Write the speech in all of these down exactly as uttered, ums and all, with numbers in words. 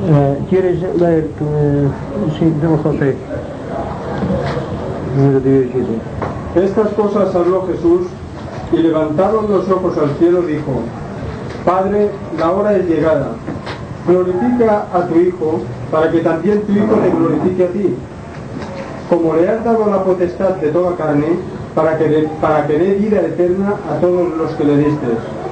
Uh, ¿Quieres leer tu, uh, sí, tengo José? Número diecisiete. Estas cosas habló Jesús y levantaron los ojos al cielo dijo: Padre, la hora es llegada. Glorifica a tu Hijo, para que también tu Hijo te glorifique a ti. Como le has dado la potestad de toda carne, para que, de, para que dé vida eterna a todos los que le diste.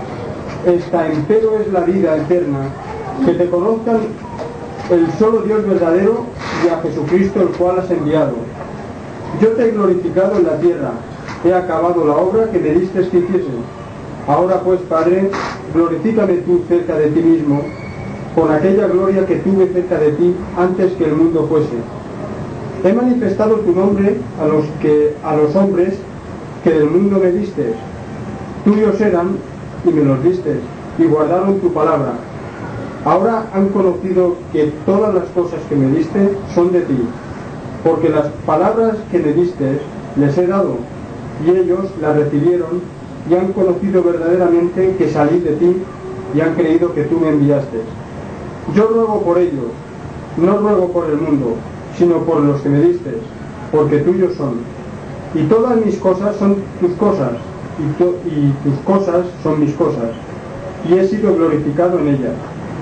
Esta empero es la vida eterna, que te conozcan el solo Dios verdadero y a Jesucristo el cual has enviado. Yo te he glorificado en la tierra, he acabado la obra que me diste que hiciese. Ahora pues, Padre, glorifícame tú cerca de ti mismo, con aquella gloria que tuve cerca de ti antes que el mundo fuese. He manifestado tu nombre a los, que, a los hombres que del mundo me diste. Tuyos eran y me los diste, y guardaron tu palabra. Ahora han conocido que todas las cosas que me diste son de ti, porque las palabras que me diste les he dado, y ellos las recibieron y han conocido verdaderamente que salí de ti y han creído que tú me enviaste. Yo ruego por ellos, no ruego por el mundo, sino por los que me diste, porque tuyos son. Y todas mis cosas son tus cosas, y, to- y tus cosas son mis cosas, y he sido glorificado en ellas.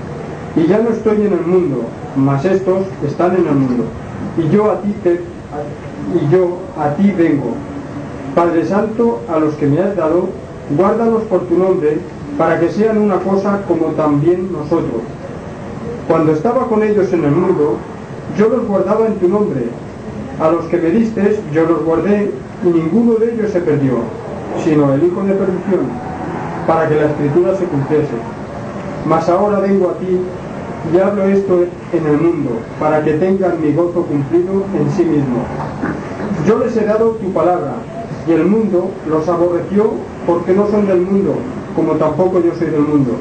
Y ya no estoy en el mundo, mas estos están en el mundo, y yo a ti te, a- y yo a ti vengo. Padre Santo, a los que me has dado, guárdalos por tu nombre, para que sean una cosa como también nosotros. Cuando estaba con ellos en el mundo, yo los guardaba en tu nombre. A los que me diste, yo los guardé, y ninguno de ellos se perdió, sino el hijo de perdición, para que la escritura se cumpliese. Mas ahora vengo a ti, y hablo esto en el mundo, para que tengan mi gozo cumplido en sí mismo. Yo les he dado tu palabra, y el mundo los aborreció porque no son del mundo, como tampoco yo soy del mundo.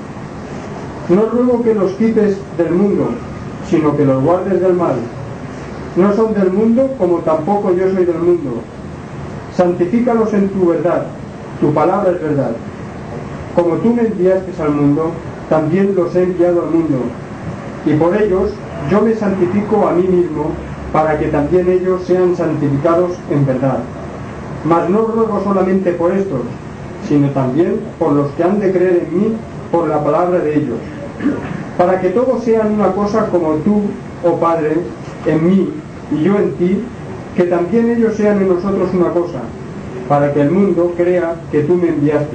No ruego que los quites del mundo, sino que los guardes del mal. No son del mundo, como tampoco yo soy del mundo. Santifícalos en tu verdad, tu palabra es verdad. Como tú me enviaste al mundo, también los he enviado al mundo. Y por ellos yo me santifico a mí mismo, para que también ellos sean santificados en verdad. Mas no ruego solamente por estos, sino también por los que han de creer en mí por la palabra de ellos, para que todos sean una cosa como tú, oh Padre, en mí y yo en ti, que también ellos sean en nosotros una cosa, para que el mundo crea que tú me enviaste.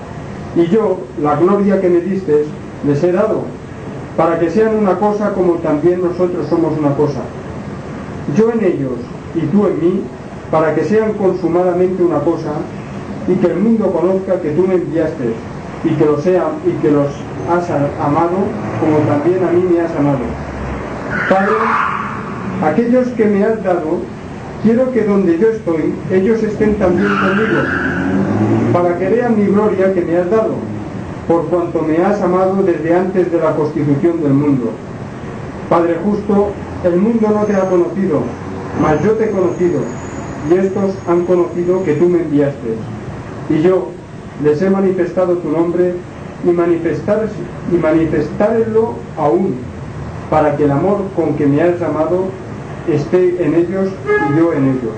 Y yo, la gloria que me diste, les he dado, para que sean una cosa como también nosotros somos una cosa. Yo en ellos y tú en mí, para que sean consumadamente una cosa, y que el mundo conozca que tú me enviaste, y que los, sea, y que los has amado, como también a mí me has amado. Padre, aquellos que me has dado, quiero que donde yo estoy, ellos estén también conmigo, para que vean mi gloria que me has dado, por cuanto me has amado desde antes de la constitución del mundo. Padre justo, el mundo no te ha conocido, mas yo te he conocido, y estos han conocido que tú me enviaste. Y yo les he manifestado tu nombre, y manifestar, y manifestarlo aún, para que el amor con que me has amado esté en ellos y yo en ellos.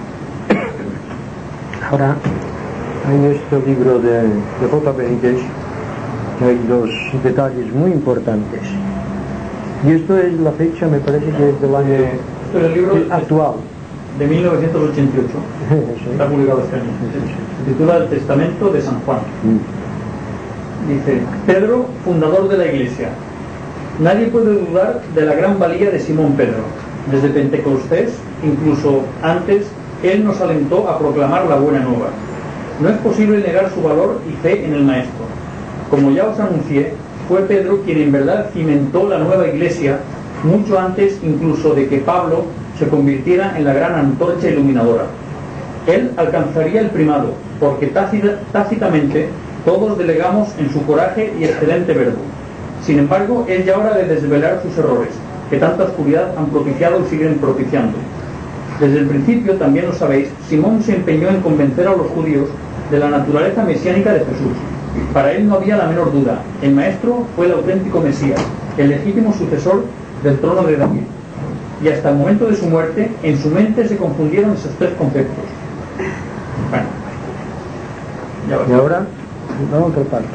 Ahora, en este libro de, de J. Benítez hay dos detalles muy importantes. Y esto es la fecha, me parece que es del año eh, esto es el libro actual. De mil novecientos ochenta y ocho. Sí. Está publicado este año. Se titula El Testamento de San Juan. Mm. Dice: Pedro, fundador de la Iglesia. Nadie puede dudar de la gran valía de Simón Pedro. Desde Pentecostés, incluso antes, él nos alentó a proclamar la buena nueva. No es posible negar su valor y fe en el Maestro. Como ya os anuncié, fue Pedro quien en verdad cimentó la nueva Iglesia, mucho antes incluso de que Pablo se convirtiera en la gran antorcha iluminadora. Él alcanzaría el primado, porque tácita, tácitamente todos delegamos en su coraje y excelente verbo. Sin embargo, es ya hora de desvelar sus errores, que tanta oscuridad han propiciado y siguen propiciando. Desde el principio, también lo sabéis, Simón se empeñó en convencer a los judíos de la naturaleza mesiánica de Jesús. Para él no había la menor duda. El Maestro fue el auténtico Mesías, el legítimo sucesor del trono de David. Y hasta el momento de su muerte, en su mente se confundieron esos tres conceptos. Bueno, y ahora, la otra parte.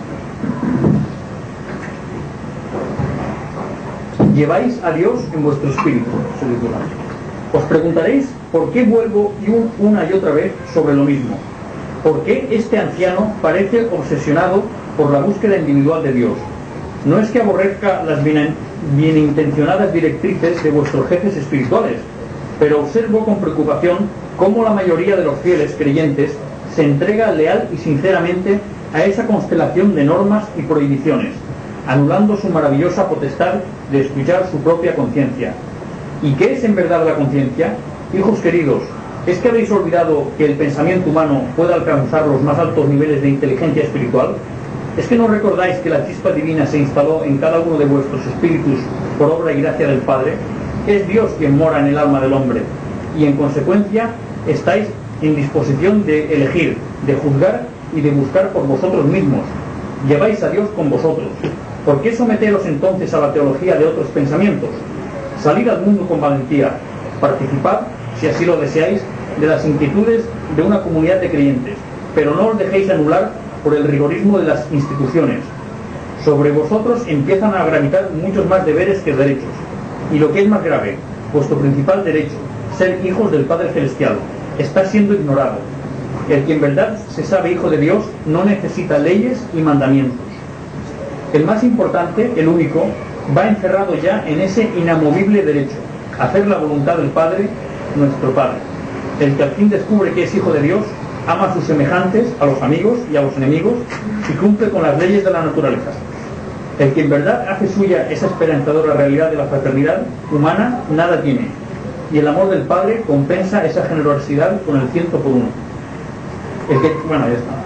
Lleváis a Dios en vuestro espíritu, se titula. Os preguntaréis por qué vuelvo y un, una y otra vez sobre lo mismo. ¿Por qué este anciano parece obsesionado por la búsqueda individual de Dios? No es que aborrezca las bien, bienintencionadas directrices de vuestros jefes espirituales, pero observo con preocupación cómo la mayoría de los fieles creyentes se entrega leal y sinceramente a esa constelación de normas y prohibiciones, anulando su maravillosa potestad de escuchar su propia conciencia. ¿Y qué es en verdad la conciencia? Hijos queridos, ¿es que habéis olvidado que el pensamiento humano puede alcanzar los más altos niveles de inteligencia espiritual? ¿Es que no recordáis que la chispa divina se instaló en cada uno de vuestros espíritus por obra y gracia del Padre? Es Dios quien mora en el alma del hombre, y en consecuencia estáis en disposición de elegir, de juzgar y de buscar por vosotros mismos. Lleváis a Dios con vosotros. ¿Por qué someteros entonces a la teología de otros pensamientos? Salid al mundo con valentía, participad, si así lo deseáis, de las inquietudes de una comunidad de creyentes, pero no os dejéis anular por el rigorismo de las instituciones. Sobre vosotros empiezan a gravitar muchos más deberes que derechos, y lo que es más grave, vuestro principal derecho, ser hijos del Padre Celestial, está siendo ignorado. El que en verdad se sabe hijo de Dios no necesita leyes y mandamientos. El más importante, el único, va encerrado ya en ese inamovible derecho, hacer la voluntad del Padre, nuestro Padre. El que al fin descubre que es hijo de Dios, ama a sus semejantes, a los amigos y a los enemigos, y cumple con las leyes de la naturaleza. El que en verdad hace suya esa esperanzadora realidad de la fraternidad humana, nada tiene, y el amor del Padre compensa esa generosidad con el ciento por uno. El que, bueno, ya está.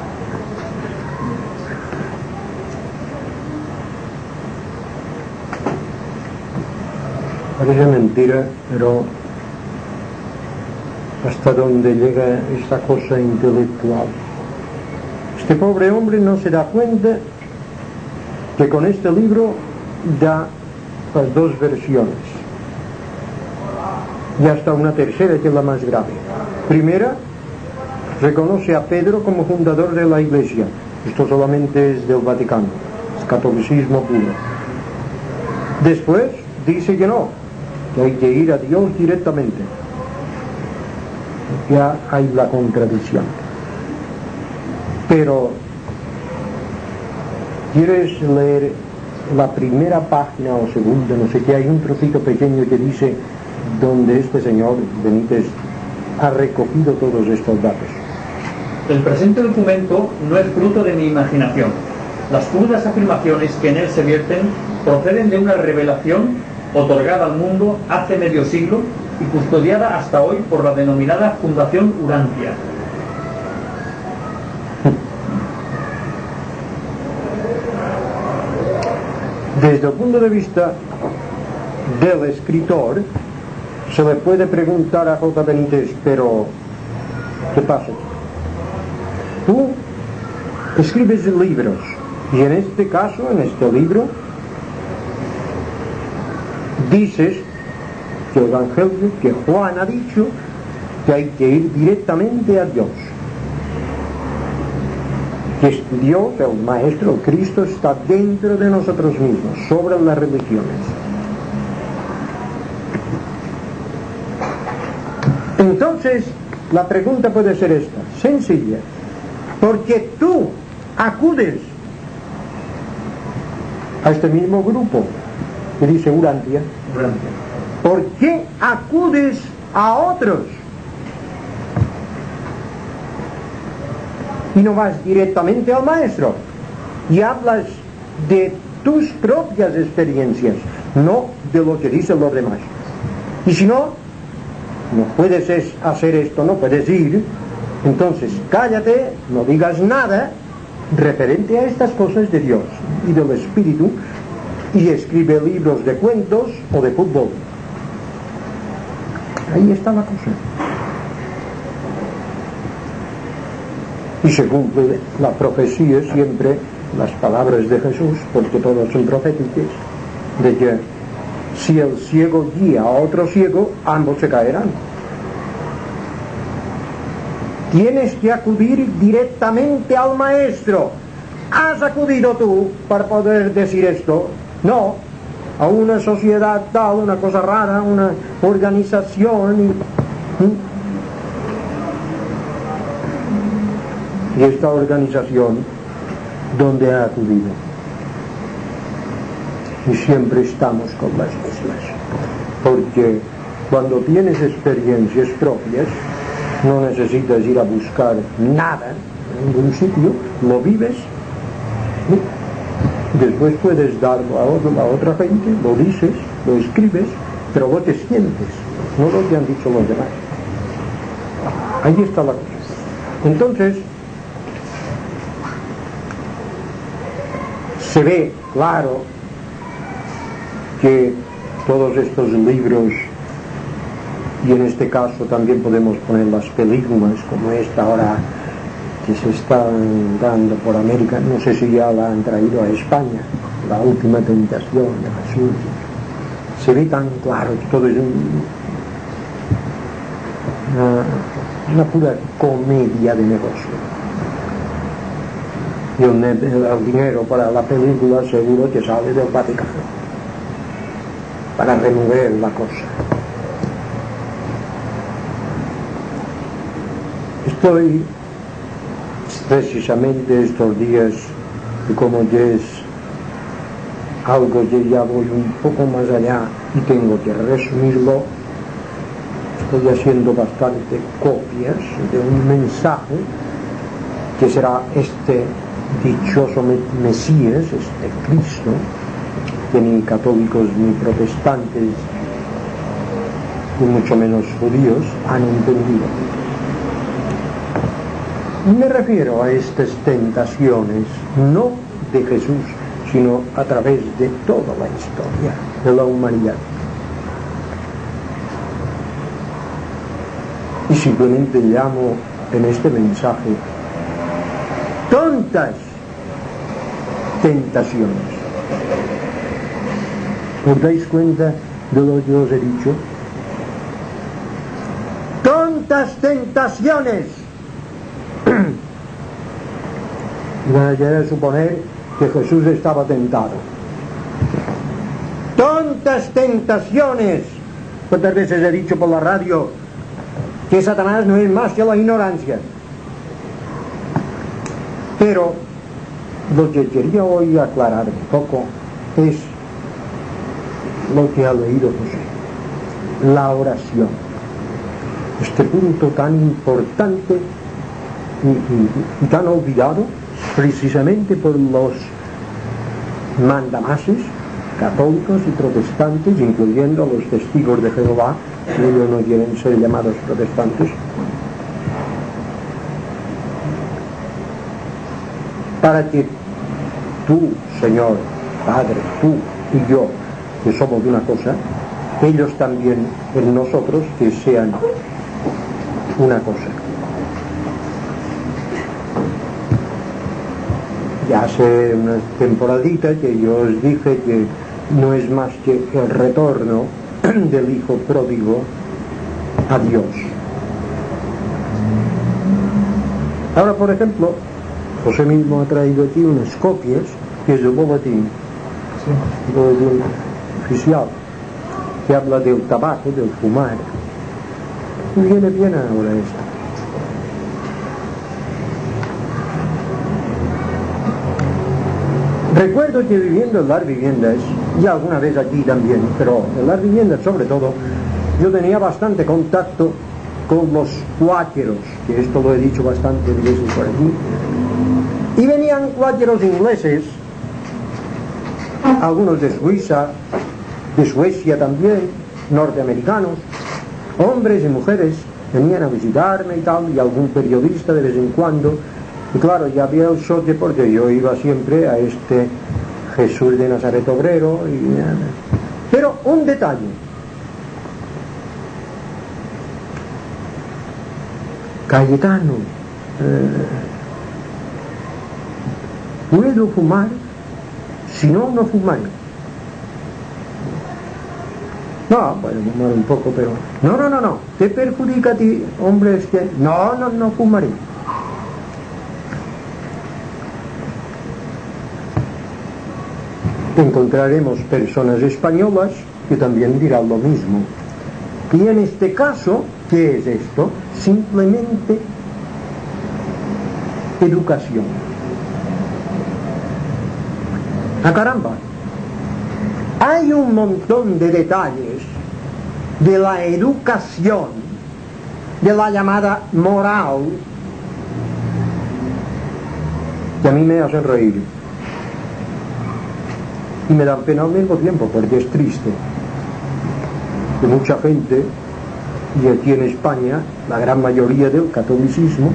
Parece mentira, pero hasta donde llega esta cosa intelectual. Este pobre hombre no se da cuenta que con este libro da las dos versiones y hasta una tercera que es la más grave. Primera, reconoce a Pedro como fundador de la Iglesia. Esto solamente es del Vaticano, es catolicismo puro. Después dice que no, que hay que ir a Dios directamente. Ya hay la contradicción. Pero ¿quieres leer la primera página o segunda? No sé qué, hay un trocito pequeño que dice donde este señor Benítez ha recogido todos estos datos. El presente documento no es fruto de mi imaginación. Las crudas afirmaciones que en él se vierten proceden de una revelación otorgada al mundo hace medio siglo y custodiada hasta hoy por la denominada Fundación Urantia. Desde el punto de vista del escritor, se le puede preguntar a J. Benítez, pero ¿qué pasa? Tú escribes libros, y en este caso, en este libro, dices que el Evangelio, que Juan ha dicho que hay que ir directamente a Dios, que Dios, el Maestro, el Cristo, está dentro de nosotros mismos, sobre las religiones. Entonces, la pregunta puede ser esta, sencilla. Porque tú acudes a este mismo grupo que dice Urantia, Urantia. ¿por qué acudes a otros y no vas directamente al Maestro y hablas de tus propias experiencias, no de lo que dicen los demás? Y si no, no puedes hacer esto, no puedes ir, entonces cállate, no digas nada referente a estas cosas de Dios y del Espíritu, y escribe libros de cuentos o de fútbol. Ahí está la cosa. Y se cumple la profecía siempre, las palabras de Jesús, porque todas son proféticas, de que Si el ciego guía a otro ciego, ambos se caerán. Tienes que acudir directamente al maestro. ¿Has acudido tú para poder decir esto? No. A una sociedad tal, una cosa rara, una organización. Y, y esta organización, ¿dónde ha acudido? Y siempre estamos con las mismas. Porque cuando tienes experiencias propias, no necesitas ir a buscar nada en ningún sitio, lo vives, ¿sí? Después puedes darlo a, otro, a otra gente, lo dices, lo escribes, pero lo te sientes, no lo que han dicho los demás. Ahí está la cosa. Entonces, se ve claro que todos estos libros, y en este caso también podemos poner las películas como esta ahora que se están dando por América, no sé si ya la han traído a España, La Última Tentación de Jesús, se ve tan claro que todo es un, una, una pura comedia de negocio, y el, el dinero para la película seguro que sale del Vaticano para remover la cosa. Estoy precisamente estos días, y como ya es algo que ya voy un poco más allá y tengo que resumirlo, estoy haciendo bastante copias de un mensaje que será este dichoso Mesías, este Cristo, que ni católicos ni protestantes, y mucho menos judíos, han entendido. Me refiero a estas tentaciones, no de Jesús, sino a través de toda la historia de la humanidad. Y simplemente llamo en este mensaje tontas tentaciones. ¿Os dais cuenta de lo que os he dicho? ¡Tontas tentaciones! Van a querer suponer que Jesús estaba tentado. ¡Tontas tentaciones! ¿Cuántas veces he dicho por la radio que Satanás no es más que la ignorancia? Pero lo que quería hoy aclarar un poco es lo que ha leído José, la oración, este punto tan importante y, y, y tan olvidado precisamente por los mandamases católicos y protestantes, incluyendo a los testigos de Jehová, que ellos no quieren ser llamados protestantes, para que tú, Señor, Padre, tú y yo, que somos una cosa, ellos también en nosotros que sean una cosa. Ya hace unas temporaditas que yo os dije que no es más que el retorno del hijo pródigo a Dios. Ahora, por ejemplo, José mismo ha traído aquí unas copias, que es el boletín, el boletín oficial, que habla del tabaco, del fumar. Y viene bien ahora esto. Recuerdo que viviendo en las viviendas, y alguna vez aquí también, pero en las viviendas sobre todo, yo tenía bastante contacto con los cuáqueros, que esto lo he dicho bastante veces por aquí, y venían cuáqueros ingleses, algunos de Suiza, de Suecia también, norteamericanos, hombres y mujeres, venían a visitarme y tal, y algún periodista de vez en cuando. Y claro, ya había el choque porque yo iba siempre a este Jesús de Nazaret obrero. Y... Pero un detalle. Cayetano, eh, ¿puedo fumar? Si no, no fumaré. No, puede fumar un poco, pero... No, no, no, no. ¿Te perjudica a ti, hombre? Este... No, no, no fumaré. Encontraremos personas españolas que también dirán lo mismo. Y en este caso, ¿qué es esto? Simplemente educación. ¡Ah, caramba! Hay un montón de detalles de la educación, de la llamada moral, que a mí me hacen reír. Y me dan pena al mismo tiempo, porque es triste que mucha gente, y aquí en España, la gran mayoría del catolicismo,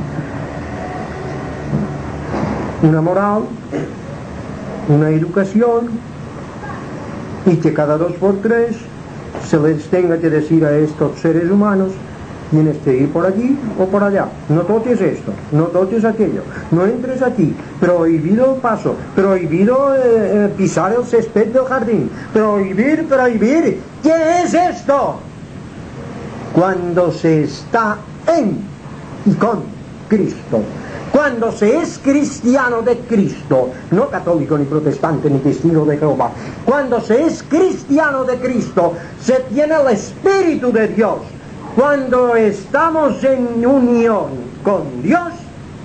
una moral, una educación, y que cada dos por tres se les tenga que decir a estos seres humanos: tienes que ir por allí o por allá, no toques esto, no toques aquello, no entres aquí, prohibido el paso, prohibido eh, eh, pisar el césped del jardín, prohibir, prohibir. ¿Qué es esto? Cuando se está en y con Cristo, cuando se es cristiano de Cristo, no católico ni protestante ni testigo de Jehová, cuando se es cristiano de Cristo, se tiene el Espíritu de Dios. Cuando estamos en unión con Dios,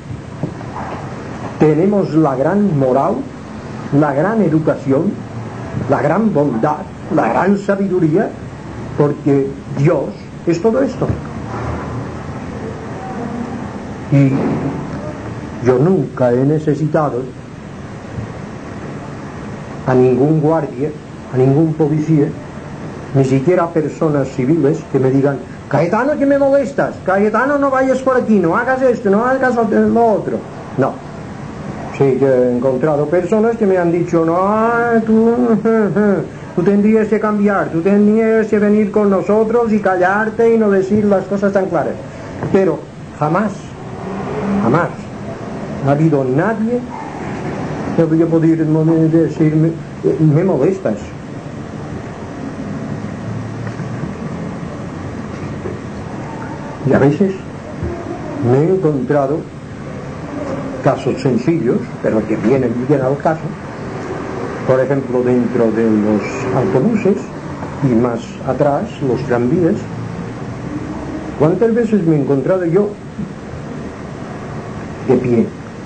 tenemos la gran moral, la gran educación, la gran bondad, la gran sabiduría, porque Dios es todo esto. Y yo nunca he necesitado a ningún guardia, a ningún policía, ni siquiera a personas civiles que me digan: Cayetano, que me molestas, Cayetano, no vayas por aquí, no hagas esto, no hagas lo otro. No. Sí que he encontrado personas que me han dicho: no, tú, tú tendrías que cambiar, tú tendrías que venir con nosotros y callarte y no decir las cosas tan claras. Pero jamás, jamás ha habido nadie que haya podido decirme: me molestas. Y a veces me he encontrado casos sencillos, pero que vienen bien al caso. Por ejemplo, dentro de los autobuses y más atrás, los tranvías. ¿Cuántas veces me he encontrado yo de pie?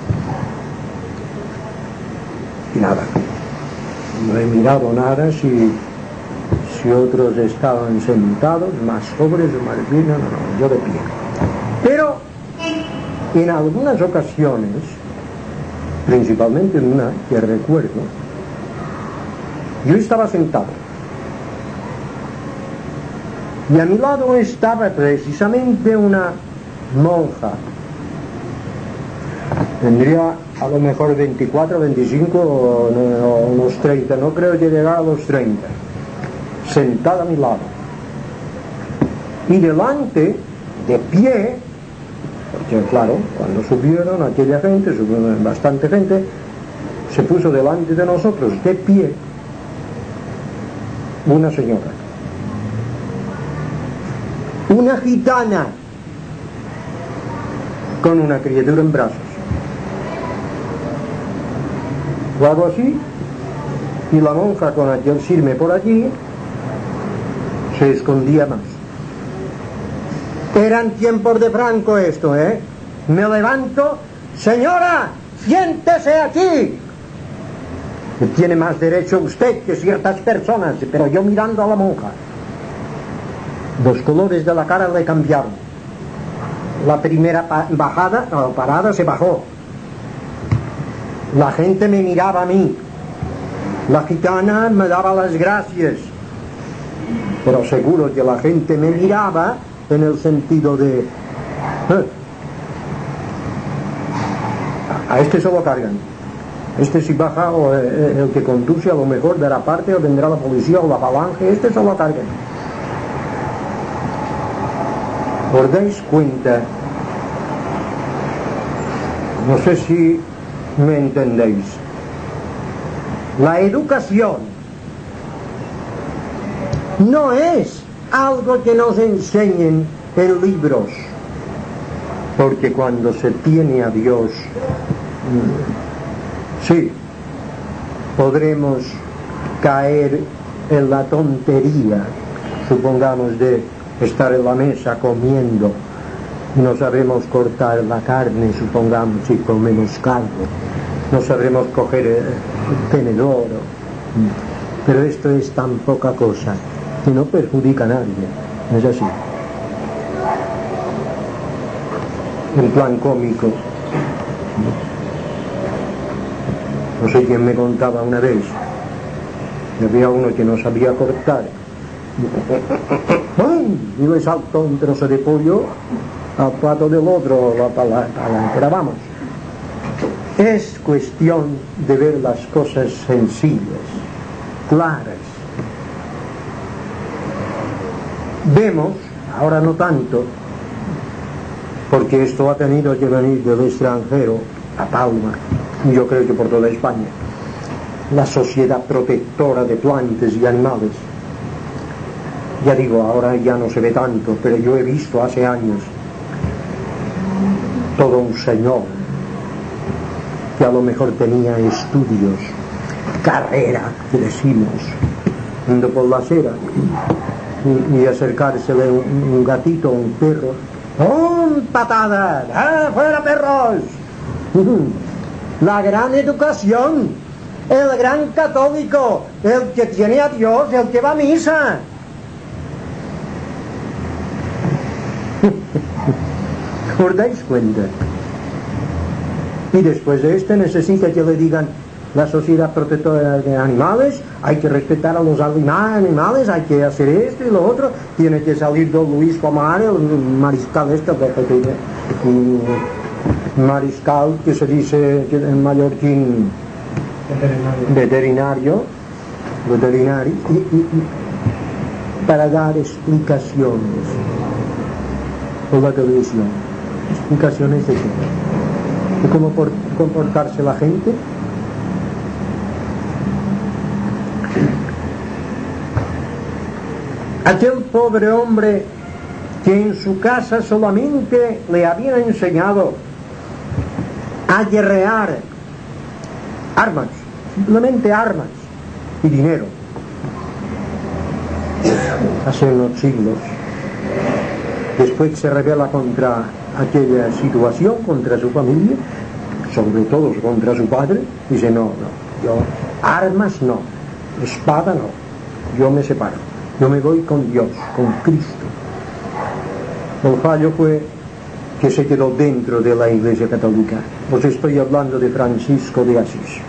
Y nada, no he mirado nada si, si otros estaban sentados, más pobres o más bien, no, no, no, yo de pie. Pero en algunas ocasiones, principalmente en una que recuerdo, yo estaba sentado y a mi lado estaba precisamente una monja. Tendría a lo mejor veinticuatro, veinticinco o unos treinta, no creo que llegara a los treinta, sentada a mi lado. Y delante, de pie, porque claro, cuando subieron aquella gente, subieron bastante gente, se puso delante de nosotros, de pie, una señora, una gitana, con una criatura en brazos, o algo así, y la monja con aquel sirme por allí se escondía más. Eran tiempos de Franco esto, ¿eh? Me levanto: señora, siéntese aquí. Que tiene más derecho usted que ciertas personas, pero yo mirando a la monja. Los colores de la cara le cambiaron. La primera bajada, o parada, se bajó. La gente me miraba a mí. La gitana me daba las gracias. Pero seguro que la gente me miraba en el sentido de: ¿eh? a este se lo cargan. Este si baja, o el que conduce a lo mejor dará parte, o vendrá la policía o la falange, este se lo cargan. ¿Os dais cuenta? No sé si me entendéis. La educación no es algo que nos enseñen en libros, porque cuando se tiene a Dios, sí, podremos caer en la tontería, supongamos, de estar en la mesa comiendo y no sabemos cortar la carne, supongamos, si comemos carne, no sabremos coger el tenedor, pero esto es tan poca cosa que no perjudica a nadie, ¿no es así? En plan cómico, no sé quién me contaba una vez, había uno que no sabía cortar y le saltó un trozo de pollo al plato del otro, la palanca. Pero vamos, es cuestión de ver las cosas sencillas, claras. Vemos, ahora no tanto, porque esto ha tenido que venir del extranjero a Palma, y yo creo que por toda España, la sociedad protectora de plantas y animales. Ya digo, ahora ya no se ve tanto, pero yo he visto hace años todo un señor que a lo mejor tenía estudios, carrera, que decimos, yendo por la acera y, y acercársele un, un gatito o un perro, ¡un patada! ¡Ah, fuera perros! La gran educación, el gran católico, el que tiene a Dios, el que va a misa. ¿Os dais cuenta? Y después de esto necesita que le digan la sociedad protectora de animales, hay que respetar a los animales, hay que hacer esto y lo otro, tiene que salir don Luis Pomar, el mariscal este, mariscal que se dice en mallorquín veterinario, veterinario, y, y, y, para dar explicaciones por la televisión, explicaciones de qué, de cómo por, comportarse la gente. Aquel pobre hombre que en su casa solamente le habían enseñado a guerrear armas, simplemente armas y dinero, hace unos siglos, después se rebela contra aquella situación, contra su familia, sobre todo contra su padre, dice no, no, yo armas no, espada no, yo me separo, yo me voy con Dios, con Cristo. El fallo fue que se quedó dentro de la Iglesia Católica. Os estoy hablando de Francisco de Asís.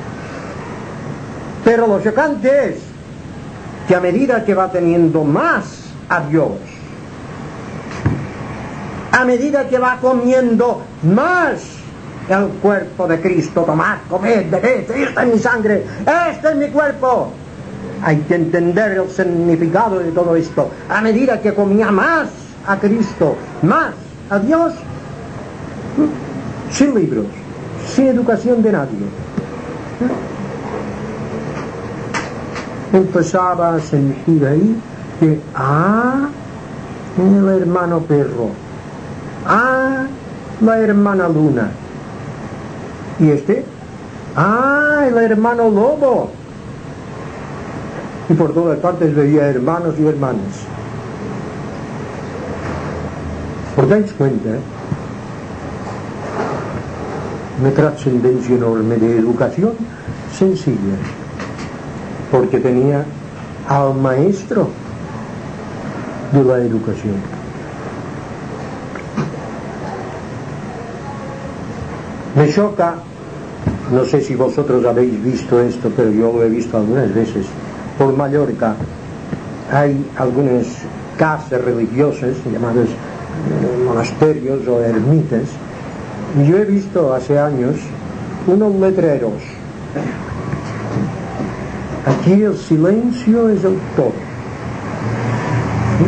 Pero lo chocante es que a medida que va teniendo más a Dios, a medida que va comiendo más el cuerpo de Cristo, tomad, comed, bebed, esta es mi sangre, este es mi cuerpo. Hay que entender el significado de todo esto. A medida que comía más a Cristo, más a Dios, sin libros, sin educación de nadie, empezaba a sentir ahí que, ah, el hermano perro, ah, la hermana luna, y este, ah, el hermano lobo, y por todas partes veía hermanos y hermanas. ¿Os dais cuenta? Una trascendencia enorme de educación sencilla, porque tenía al maestro de la educación. Me choca, no sé si vosotros habéis visto esto, pero yo lo he visto algunas veces. Por Mallorca hay algunas casas religiosas llamadas monasterios o ermitas, y yo he visto hace años unos letreros: aquí el silencio es el todo, ¿sí?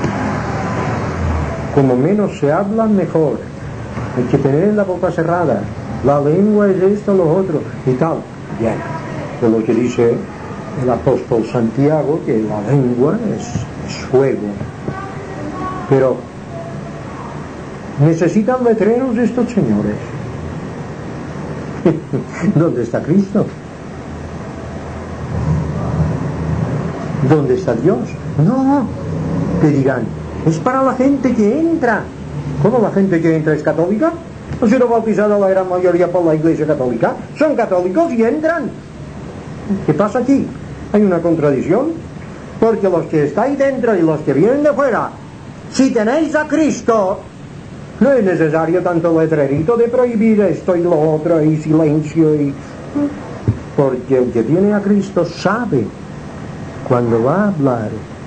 Como menos se habla, mejor, hay que tener la boca cerrada, la lengua es esto, lo otro y tal. Bien, es lo que dice el apóstol Santiago que la lengua es, es fuego. Pero necesitan letreros estos señores. ¿Dónde está Cristo? ¿Dónde está Dios? No, te dirán, es para la gente que entra. ¿Cómo la gente que entra es católica? ¿No se lo bautizado la gran mayoría por la Iglesia Católica? Son católicos y entran. ¿Qué pasa aquí? Hay una contradicción, porque los que estáis dentro y los que vienen de fuera, si tenéis a Cristo, no es necesario tanto letrerito de prohibir esto y lo otro y silencio y... porque el que tiene a Cristo sabe cuando va a hablar,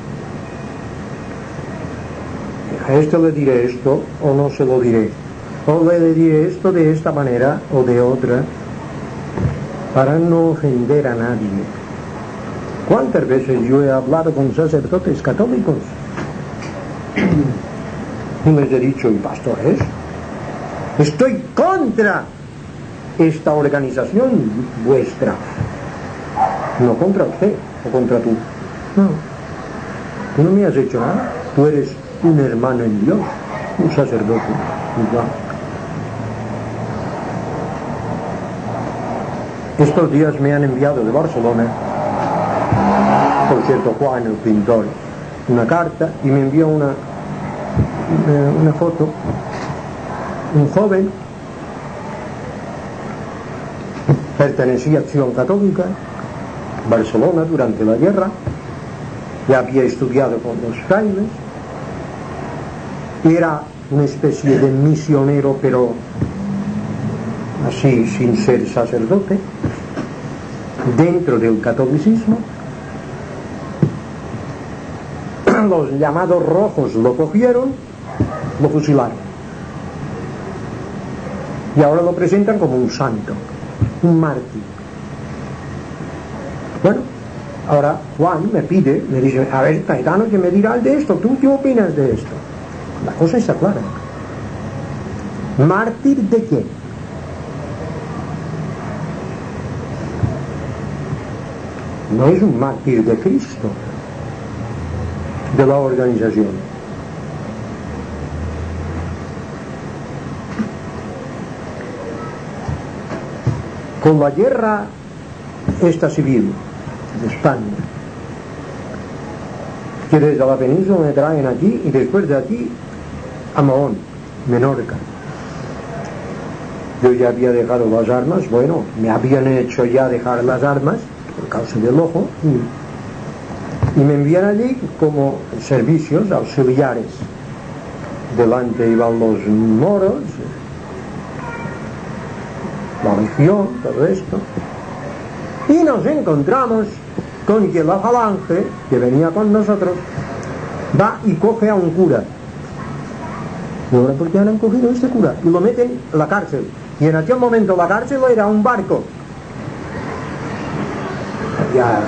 a este le diré esto o no se lo diré, o le diré esto de esta manera o de otra, para no ofender a nadie. ¿Cuántas veces yo he hablado con sacerdotes católicos y les he dicho, y pastores, estoy contra esta organización vuestra, no contra usted o contra tú? No, tú no me has hecho nada, tú eres un hermano en Dios, un sacerdote igual. Estos días me han enviado de Barcelona, por cierto, Juan el pintor, una carta, y me envió una una, una foto, un joven, pertenecía a Acción Católica, Barcelona durante la guerra, ya había estudiado con los frailes, era una especie de misionero, pero así sin ser sacerdote, dentro del catolicismo. Los llamados rojos lo cogieron, lo fusilaron, y ahora lo presentan como un santo, un mártir. Bueno, ahora Juan me pide, me dice, a ver, Caetano, ¿qué me dirás de esto? ¿Tú qué opinas de esto? La cosa está clara. ¿Mártir de quién? No es un mártir de Cristo, de la organización. Con la guerra esta civil de España, que desde la península me traen aquí y después de aquí a Mahón, Menorca. Yo ya había dejado las armas, bueno, me habían hecho ya dejar las armas por causa del ojo, y, y me envían allí como servicios auxiliares. Delante iban los moros, la legión, todo esto, y nos encontramos con que la falange que venía con nosotros va y coge a un cura. ¿Y ahora por qué han cogido a este cura? Y lo meten en la cárcel. Y en aquel momento la cárcel era un barco. Ya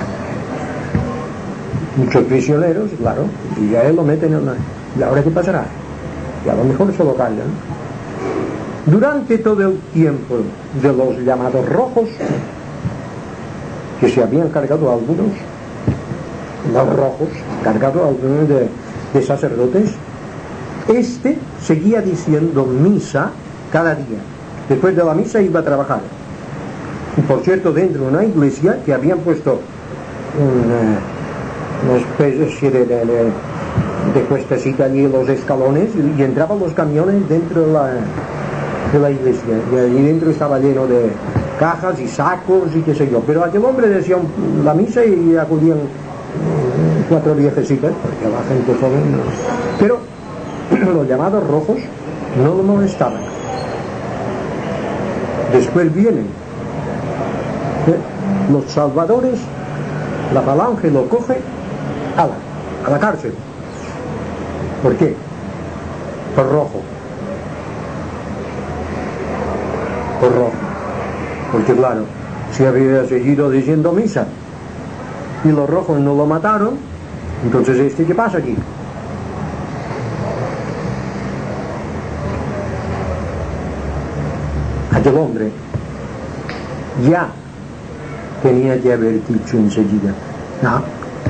muchos prisioneros, claro, y ya él lo meten en la... ¿Y ahora qué pasará? Y a lo mejor se lo callan. Durante todo el tiempo de los llamados rojos, que se habían cargado algunos, los rojos, cargado algunos de, de sacerdotes, este seguía diciendo misa cada día. Después de la misa iba a trabajar. Y por cierto, dentro de una iglesia que habían puesto una, una especie de, de, de, de cuestecita allí, los escalones, y, y entraban los camiones dentro de la, de la iglesia. Y allí dentro estaba lleno de cajas y sacos y qué sé yo. Pero aquel hombre decía la misa y acudían cuatro viejecitas, porque la gente joven no. Pero los llamados rojos no lo molestaban. Después vienen ¿eh? los salvadores, la falange lo coge a la, a la cárcel. ¿Por qué? Por rojo. Por rojo. Porque claro, si había seguido diciendo misa y los rojos no lo mataron, entonces este, ¿qué pasa aquí? Aquel hombre ya tenía que haber dicho enseguida, No.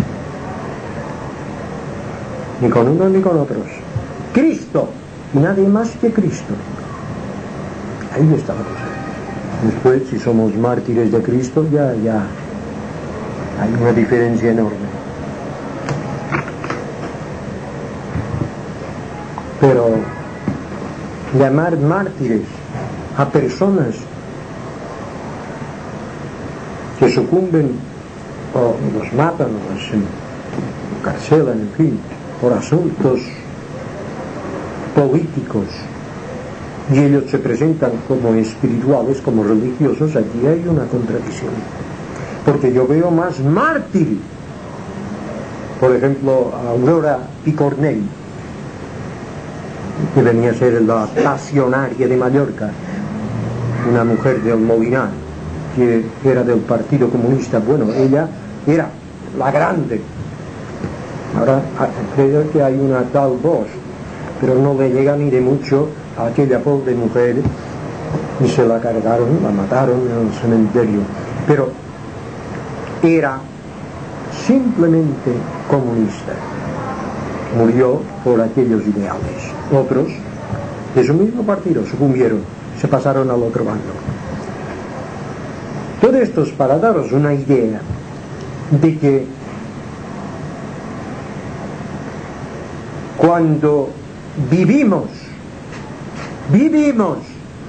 Ni con unos ni con otros. Cristo. Y nadie más que Cristo. Ahí está la cosa. Después, si somos mártires de Cristo, ya, ya hay una diferencia enorme. Pero llamar mártires a personas que sucumben o los matan o los encarcelan, en fin, por asuntos políticos, y ellos se presentan como espirituales, como religiosos, aquí hay una contradicción. Porque yo veo más mártir, por ejemplo, a Aurora Picornell, que venía a ser la pasionaria de Mallorca, una mujer del Molinar, que era del Partido Comunista. Bueno, ella era la grande. Ahora creo que hay una tal voz, pero no le llega ni de mucho a aquella pobre mujer, y se la cargaron, la mataron en el cementerio. Pero era simplemente comunista. Murió por aquellos ideales. Otros de su mismo partido sucumbieron, se pasaron al otro bando. Todo esto es para daros una idea de que cuando vivimos vivimos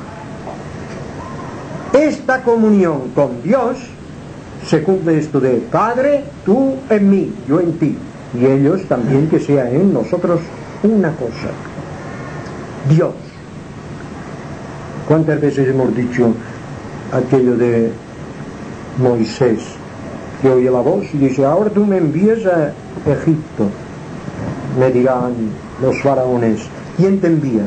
esta comunión con Dios, se cumple esto de Padre, tú en mí, yo en ti, y ellos también, que sea en nosotros una cosa, Dios. ¿Cuántas veces hemos dicho aquello de Moisés, que oye la voz y dice: ahora tú me envías a Egipto? Me dirán los faraones: ¿quién te envía?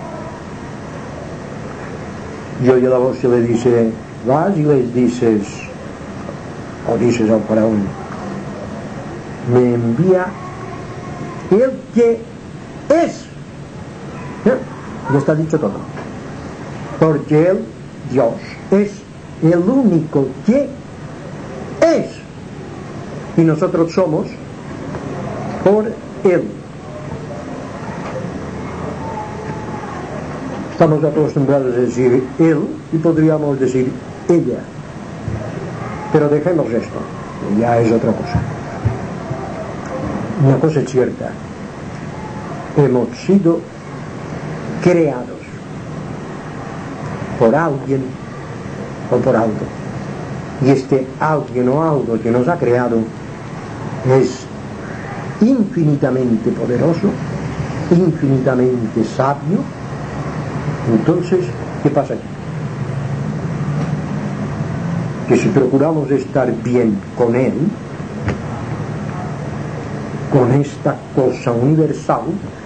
Y oye la voz y le dice: vas y les dices, o dices al faraón: me envía el que es. ¿Eh? Ya está dicho todo. Porque él, Dios, es el único que es. Y nosotros somos por él. Estamos acostumbrados a decir él y podríamos decir ella. Pero dejemos esto, ya es otra cosa. Una cosa es cierta: hemos sido creados por alguien o por algo, y este alguien o algo que nos ha creado es infinitamente poderoso, infinitamente sabio. Entonces, ¿qué pasa aquí? Que si procuramos estar bien con él, con esta cosa universal,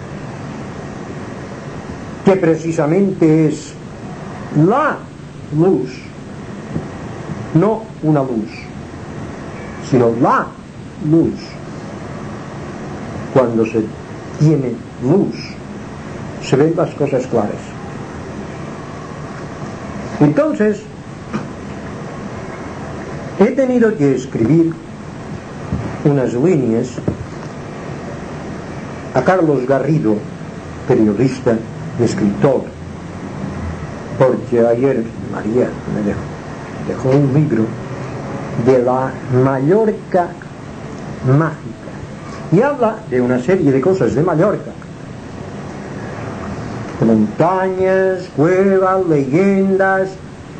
que precisamente es la luz, no una luz, sino la luz. Cuando se tiene luz, se ven las cosas claras. Entonces, he tenido que escribir unas líneas a Carlos Garrido, periodista, escritor, porque ayer María me dejó, dejó un libro de la Mallorca mágica, y habla de una serie de cosas de Mallorca: de montañas, cuevas, leyendas,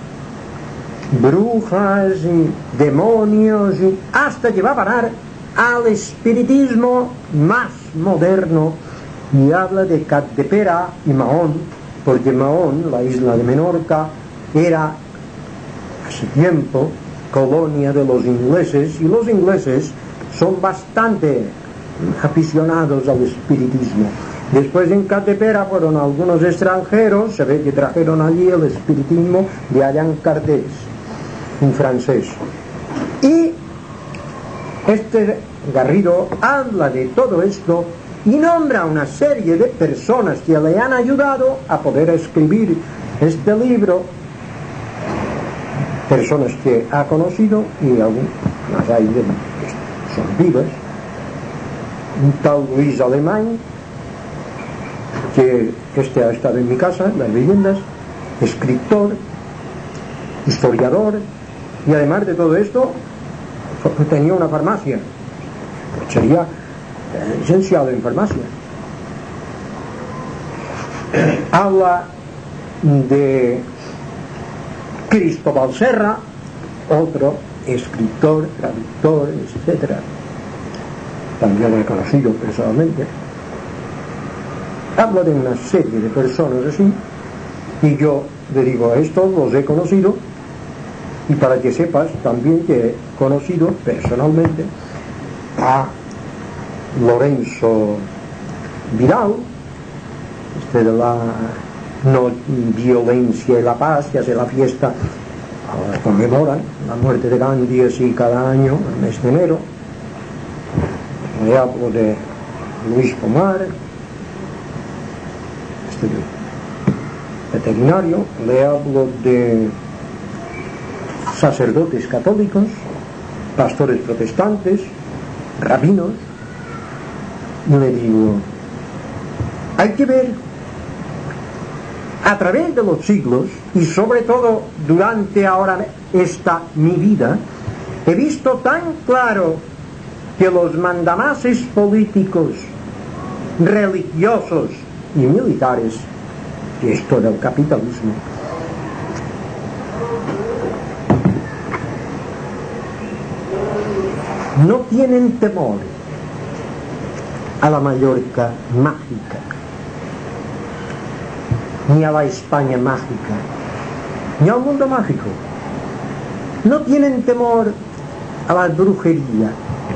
brujas y demonios, y hasta llevar a parar al espiritismo más moderno, y habla de Capdepera y Mahón, porque Mahón, la isla de Menorca, era hace tiempo colonia de los ingleses, y los ingleses son bastante aficionados al espiritismo. Después en Capdepera fueron algunos extranjeros, se ve que trajeron allí el espiritismo de Allan Kardec, un francés. Y este Garrido habla de todo esto y nombra una serie de personas que le han ayudado a poder escribir este libro, personas que ha conocido y algunas hay de esto. son vivas. Un tal Luis Alemán, que este ha estado en mi casa, en las viviendas, escritor, historiador, y además de todo esto tenía una farmacia, sería licenciado en farmacia. Habla de Cristóbal Serra, otro escritor, traductor, etcétera. También lo he conocido personalmente. Habla de una serie de personas así, y yo le digo, a estos los he conocido, y para que sepas también que he conocido personalmente a Lorenzo Vidal, este de la no violencia y la paz, que hace la fiesta, ahora conmemoran la muerte de Gandhi así cada año, el mes de enero. Le hablo de Luis Pomar, este veterinario. Le hablo de sacerdotes católicos, pastores protestantes, rabinos. Y le digo, hay que ver, a través de los siglos, y sobre todo durante ahora esta mi vida, he visto tan claro que los mandamases políticos, religiosos y militares, y esto del capitalismo, no tienen temor a la Mallorca mágica, ni a la España mágica, ni al mundo mágico. No tienen temor a la brujería,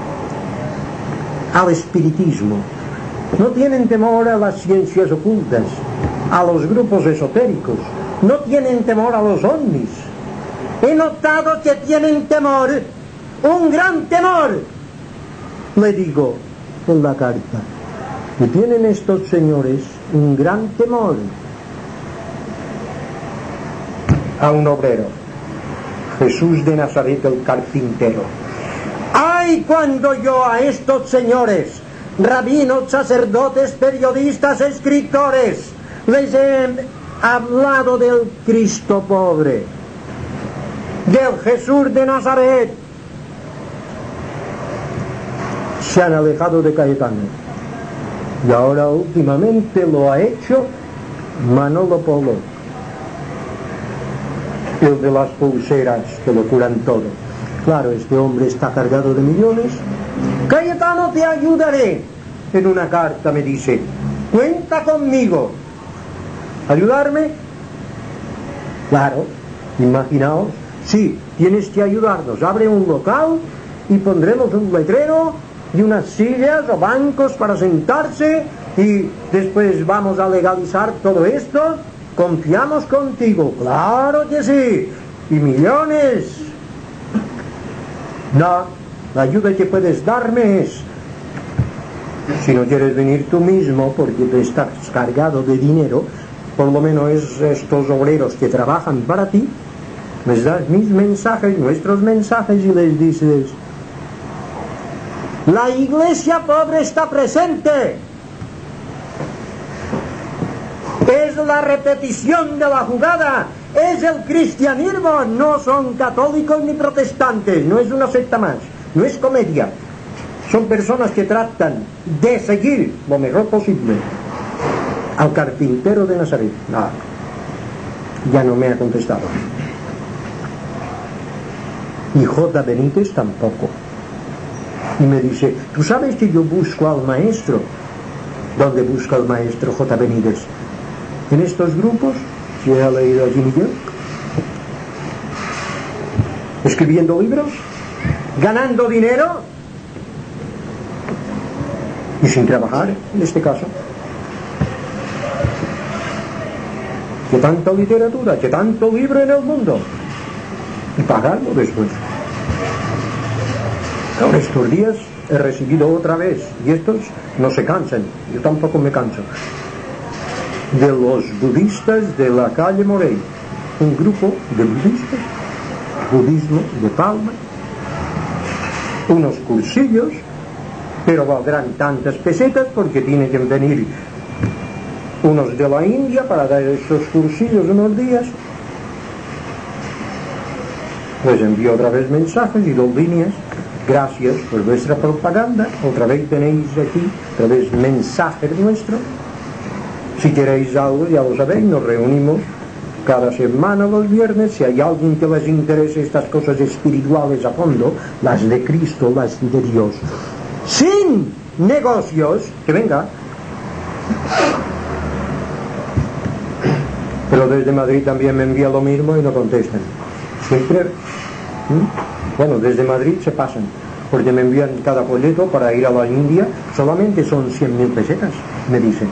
al espiritismo. No tienen temor a las ciencias ocultas, a los grupos esotéricos. No tienen temor a los ovnis. He notado que tienen temor, un gran temor, le digo en la carta, que tienen estos señores un gran temor a un obrero, Jesús de Nazaret el carpintero. ¡Ay, cuando yo a estos señores, rabinos, sacerdotes, periodistas, escritores, les he hablado del Cristo pobre, del Jesús de Nazaret, se han alejado de Cayetano. Y ahora últimamente lo ha hecho Manolo Polo, el de las pulseras que lo curan todo. Claro, este hombre está cargado de millones. Cayetano, te ayudaré. En una carta me dice, cuenta conmigo. ¿Ayudarme? Claro, imaginaos, sí, tienes que ayudarnos. Abre un local y pondremos un letrero y unas sillas o bancos para sentarse, y después vamos a legalizar todo esto. Confiamos contigo. Claro que sí. Y millones. No, la ayuda que puedes darme es, si no quieres venir tú mismo porque te estás cargado de dinero, por lo menos es estos obreros que trabajan para ti, les das mis mensajes, nuestros mensajes, y les dices, la iglesia pobre está presente. Es la repetición de la jugada, es el cristianismo, no son católicos ni protestantes, no es una secta más, no es comedia, son personas que tratan de seguir lo mejor posible al carpintero de Nazaret. No, ya no me ha contestado. Y J. Benítez tampoco. Y me dice, ¿tú sabes que yo busco al maestro? ¿Dónde busca al maestro J. Benítez? En estos grupos que ha leído allí Miguel, escribiendo libros, ganando dinero y sin trabajar, en este caso. Que tanta literatura, que tanto libro en el mundo, y pagarlo después. Ahora estos días he recibido otra vez, y estos no se cansan, yo tampoco me canso, de los budistas de la calle Morey, un grupo de budistas, budismo de Palma, unos cursillos, pero valdrán tantas pesetas porque tienen que venir unos de la India para dar estos cursillos unos días. Les envío otra vez mensajes y dos líneas: gracias por vuestra propaganda, otra vez tenéis aquí, otra vez mensaje nuestro. Si queréis algo, ya lo sabéis, nos reunimos cada semana los viernes. Si hay alguien que les interese estas cosas espirituales a fondo, las de Cristo, las de Dios, sin negocios, que venga. Pero desde Madrid también me envía lo mismo y no contestan. Siempre, ¿Mm? bueno, desde Madrid se pasan, porque me envían cada folleto para ir a la India, solamente son cien mil pesetas, me dicen.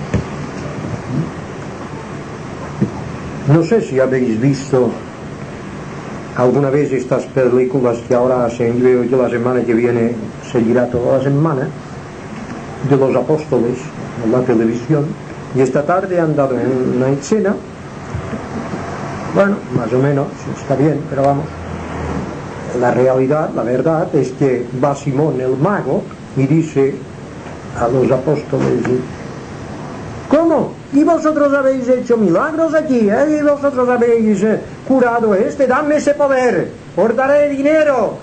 No sé si habéis visto alguna vez estas películas que ahora se veo yo la semana que viene, seguirá toda la semana, de los apóstoles en la televisión, y esta tarde han dado una escena, bueno, más o menos, está bien, pero vamos, la realidad, la verdad es que va Simón el mago y dice a los apóstoles: ¿cómo? ¿Y vosotros habéis hecho milagros aquí? ¿eh? ¿Y vosotros habéis eh, curado este? ¡Dame ese poder! ¡Os daré dinero!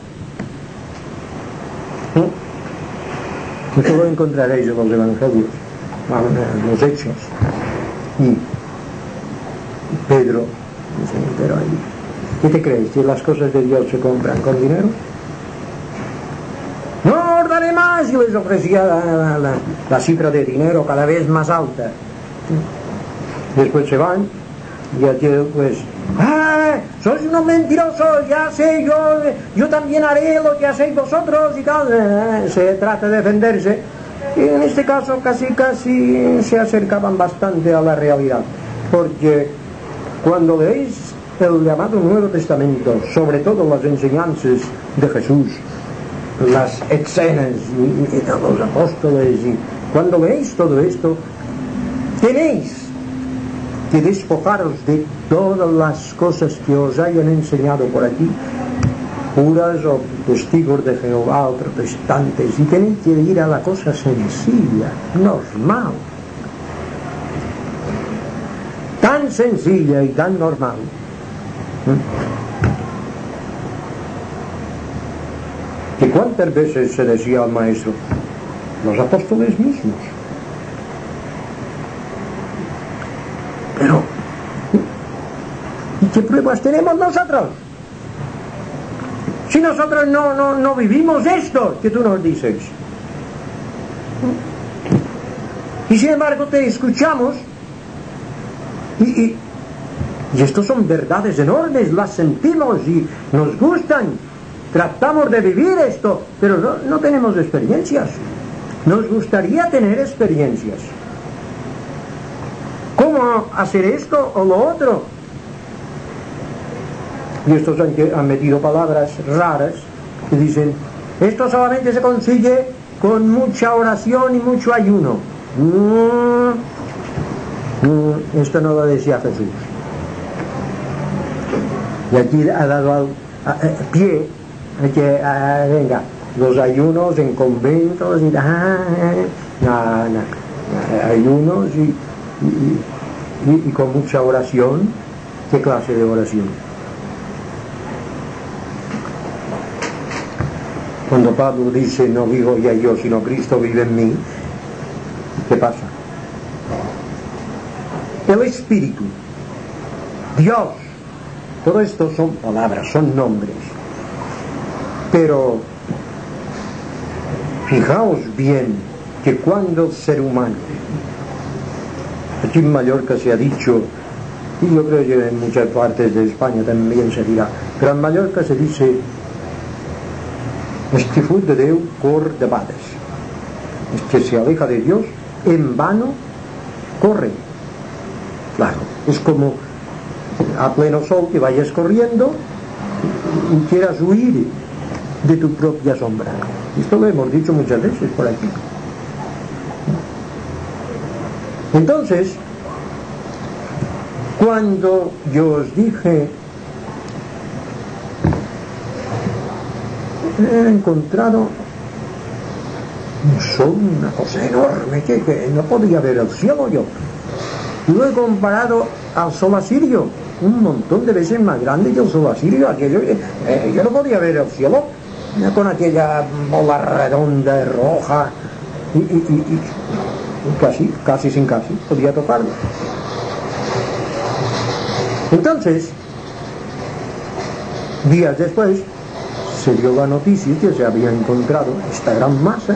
¿Mm? Eso lo encontraréis en los evangelios, en los hechos. Y Pedro dice: pero ahí, ¿qué te crees? ¿Que las cosas de Dios se compran con dinero? No, os daré más. Y les ofrecía la, la, la, la cifra de dinero cada vez más alta. Después se van y aquí pues: ¡ah! Sois unos mentirosos, ya sé, yo, yo también haré lo que hacéis vosotros y tal. Eh, se trata de defenderse, y en este caso casi casi se acercaban bastante a la realidad, porque cuando leéis el llamado Nuevo Testamento, sobre todo las enseñanzas de Jesús, las escenas y, y de los apóstoles, y cuando leéis todo esto, tenéis que despojaros de todas las cosas que os hayan enseñado por aquí, curas o testigos de Jehová o protestantes, y tenéis que ir a la cosa sencilla, normal, tan sencilla y tan normal. ¿Que cuántas veces se decía al maestro? Los apóstoles mismos. Pero, ¿y qué pruebas tenemos nosotros? Si nosotros no, no, no vivimos esto que tú nos dices. Y sin embargo te escuchamos y, y, y estos son verdades enormes, las sentimos y nos gustan, tratamos de vivir esto, pero no, no tenemos experiencias. Nos gustaría tener experiencias. ¿Cómo hacer esto o lo otro? Y estos han, han metido palabras raras que dicen: esto solamente se consigue con mucha oración y mucho ayuno. Mm, mm, esto no lo decía Jesús. Y aquí ha dado al, a, a, pie a que a, venga, los ayunos en conventos y ah, no, no, ayunos y Y, y, y con mucha oración. ¿Qué clase de oración? Cuando Pablo dice: no vivo ya yo, sino Cristo vive en mí, ¿qué pasa? El Espíritu, Dios, todo esto son palabras, son nombres, pero fijaos bien que cuando el ser humano, aquí en Mallorca se ha dicho, y yo creo que en muchas partes de España también se dirá, pero en Mallorca se dice: es que fue de Déu cor de bades, es que se aleja de Dios, en vano corre. Claro, es como a pleno sol que vayas corriendo y quieras huir de tu propia sombra. Esto lo hemos dicho muchas veces por aquí. Entonces, cuando yo os dije he encontrado un sol, una cosa enorme, que, que no podía ver el cielo yo. Y lo he comparado al sol asirio, un montón de veces más grande que el sol asirio. Aquello, eh, yo no podía ver el cielo con aquella bola redonda roja y, y, y, y casi, casi sin casi podía tocarlo. Entonces, días después se dio la noticia que se había encontrado esta gran masa,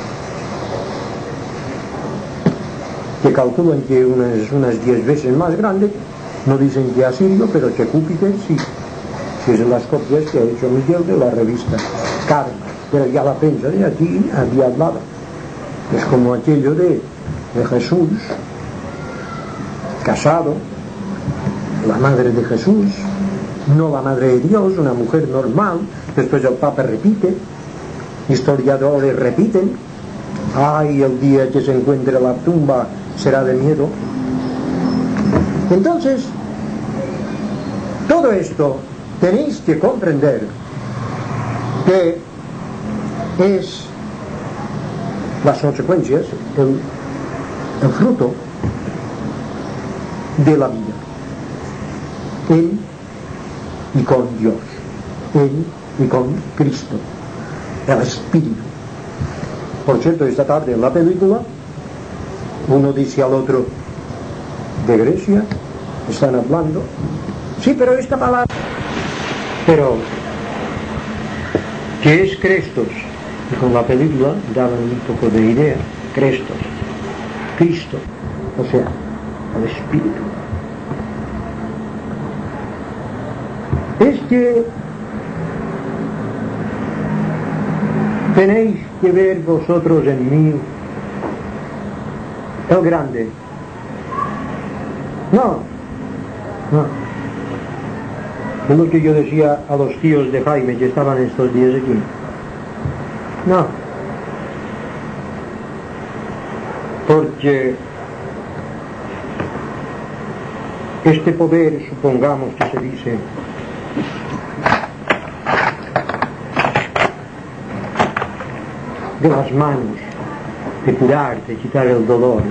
que calculan que unas, unas diez veces más grande, no dicen que Asirio, pero que Júpiter sí, que es las copias que ha hecho Miguel de la revista Karma, pero ya la prensa de aquí había hablado. Es como aquello de, de Jesús casado, la madre de Jesús, no la madre de Dios, una mujer normal. Después el Papa repite, historiadores repiten, ay, el día que se encuentre la tumba será de miedo. Entonces, todo esto tenéis que comprender que es las consecuencias, el, el fruto de la vida en y con Dios, en y con Cristo, el Espíritu. Por cierto, esta tarde en la película uno dice al otro, de Grecia están hablando, sí, pero esta palabra, pero ¿qué es Crestos? Y con la película daban un poco de idea. Crestos, Cristo, o sea, el Espíritu. Es que tenéis que ver vosotros en mí el grande. No, no. Es lo que yo decía a los tíos de Jaime que estaban estos días aquí. No. Porque este poder, supongamos que se dice, de las manos, de curar, de quitar el dolor,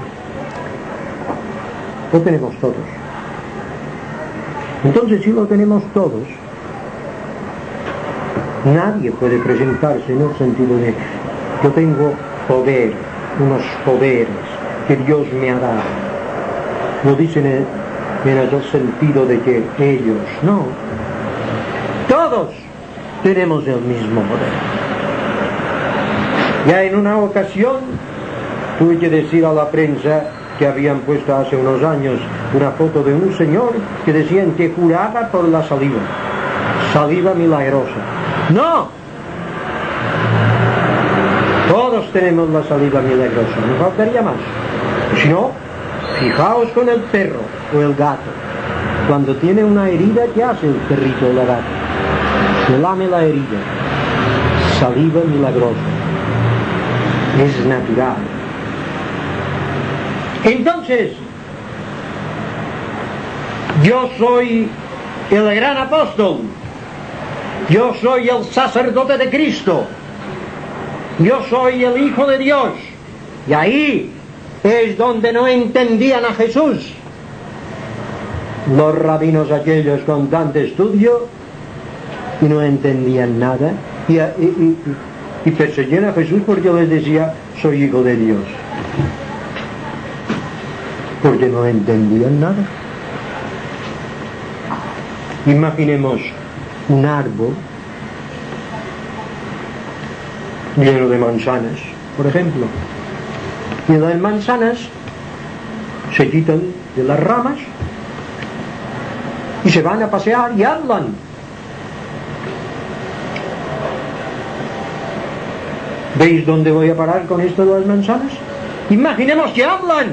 lo tenemos todos. Entonces, si lo tenemos todos, nadie puede presentarse en el sentido de yo tengo poder, unos poderes que Dios me ha dado. No dicen en, en el sentido de que ellos, no. Todos tenemos el mismo poder. Ya en una ocasión tuve que decir a la prensa que habían puesto hace unos años una foto de un señor que decían que curaba por la saliva, saliva milagrosa. ¡No! Todos tenemos la saliva milagrosa, no faltaría más. Si no, fijaos con el perro o el gato. Cuando tiene una herida, ¿qué hace el perrito o la gata? Se lame la herida. Saliva milagrosa. Es natural. Entonces, yo soy el gran apóstol, yo soy el sacerdote de Cristo, yo soy el Hijo de Dios, y ahí es donde no entendían a Jesús los rabinos aquellos con tanto estudio, y no entendían nada, y, y, y, y perseguían a Jesús porque les decía, soy Hijo de Dios, porque no entendían nada. Imaginemos un árbol lleno de manzanas, por ejemplo, y las manzanas se quitan de las ramas y se van a pasear y hablan. ¿Veis dónde voy a parar con esto de las manzanas? Imaginemos que hablan.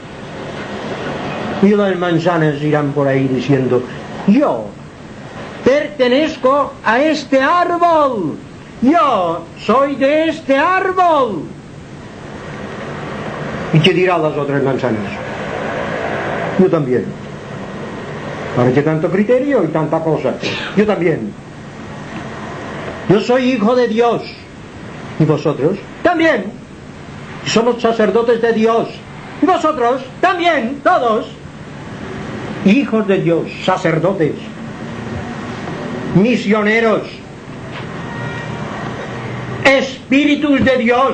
Y las manzanas irán por ahí diciendo, yo pertenezco a este árbol, yo soy de este árbol. ¿Y qué dirán las otras manzanas? Yo también. ¿Para qué tanto criterio y tanta cosa? Yo también. Yo soy hijo de Dios. ¿Y vosotros? También. Somos sacerdotes de Dios. ¿Y vosotros? También, todos. Hijos de Dios, sacerdotes, misioneros, espíritus de Dios,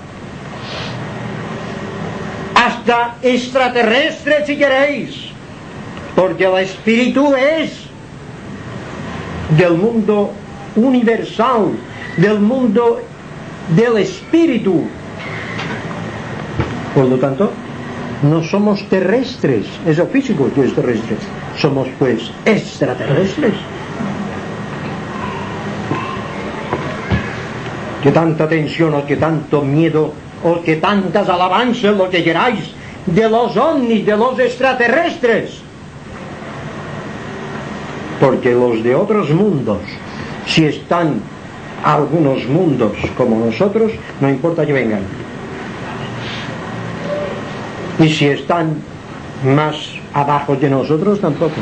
hasta extraterrestres si queréis, porque el espíritu es del mundo universal, del mundo del espíritu. Por lo tanto, no somos terrestres, eso físico que es terrestre, somos pues extraterrestres. Que tanta tensión o que tanto miedo o que tantas alabanzas, lo que queráis, de los ovnis, de los extraterrestres. Porque los de otros mundos, si están algunos mundos como nosotros, no importa que vengan. Y si están más abajo de nosotros, tampoco.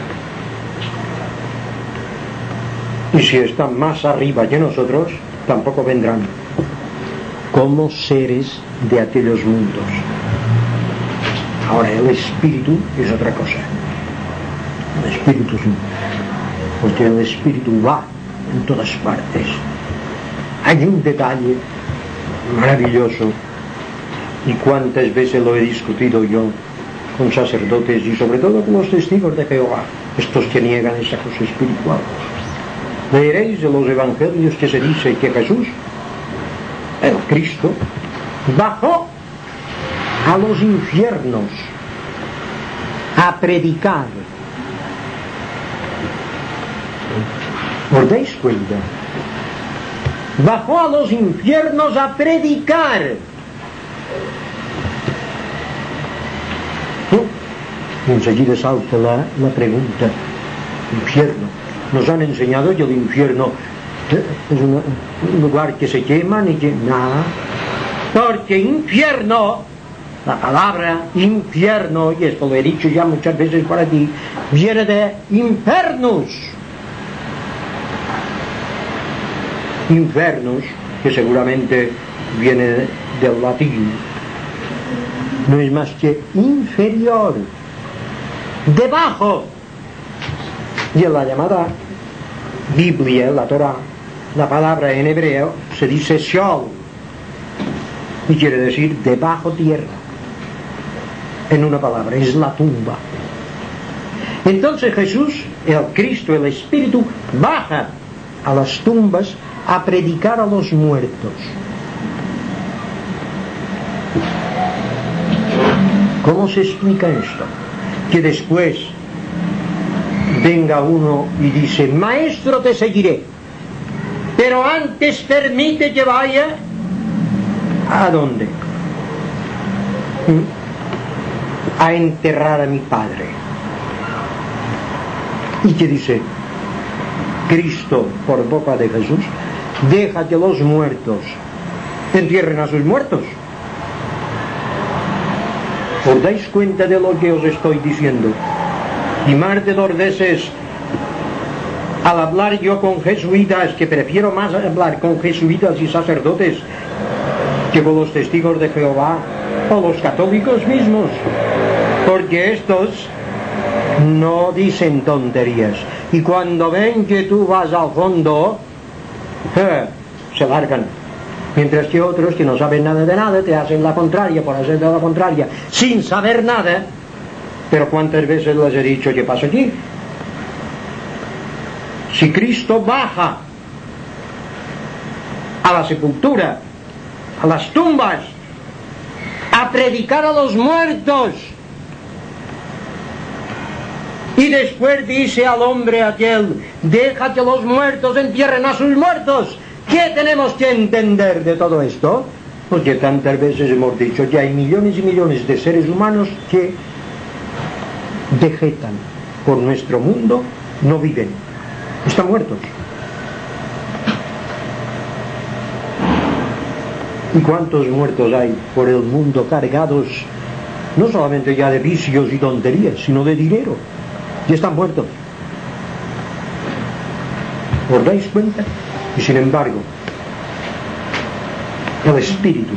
Y si están más arriba de nosotros, tampoco vendrán. Como seres de aquellos mundos. Ahora, el espíritu es otra cosa. El espíritu sí. Porque el espíritu va en todas partes. Hay un detalle maravilloso, y cuántas veces lo he discutido yo con sacerdotes y sobre todo con los testigos de Jehová, estos que niegan esa cosa espiritual. Leeréis de los evangelios que se dice que Jesús, el Cristo, bajó a los infiernos a predicar. ¿Os dais cuenta? Bajó a los infiernos a predicar. ¿No? Enseguida salta la, la pregunta. Infierno. Nos han enseñado que el infierno es una, un lugar que se quema ni que nada. Porque infierno, la palabra infierno, y esto lo he dicho ya muchas veces para ti, viene de infernus. Infernus, que seguramente viene del latín, no es más que inferior, debajo. Y en la llamada Biblia, la Torah, la palabra en hebreo se dice Sheol, y quiere decir debajo tierra. En una palabra, es la tumba. Entonces Jesús, el Cristo, el Espíritu, baja a las tumbas a predicar a los muertos. ¿Cómo se explica esto? Que después venga uno y dice, maestro, te seguiré, pero antes permite que vaya ¿a dónde? A enterrar a mi padre. ¿Y qué dice Cristo por boca de Jesús? Deja que los muertos entierren a sus muertos. ¿Os dais cuenta de lo que os estoy diciendo? Y más de dos veces al hablar yo con jesuitas, que prefiero más hablar con jesuitas y sacerdotes que con los testigos de Jehová o los católicos mismos, porque estos no dicen tonterías, y cuando ven que tú vas al fondo, eh, se largan. Mientras que otros que no saben nada de nada te hacen la contraria por hacer de la contraria sin saber nada. Pero ¿cuántas veces les he dicho qué pasa aquí? Si Cristo baja a la sepultura, a las tumbas, a predicar a los muertos, y después dice al hombre aquel, deja que los muertos entierren a sus muertos, ¿qué tenemos que entender de todo esto? Porque tantas veces hemos dicho que hay millones y millones de seres humanos que vegetan por nuestro mundo, no viven, están muertos. ¿Y cuántos muertos hay por el mundo cargados no solamente ya de vicios y tonterías, sino de dinero? Y están muertos. ¿Os dais cuenta? Y sin embargo, el espíritu,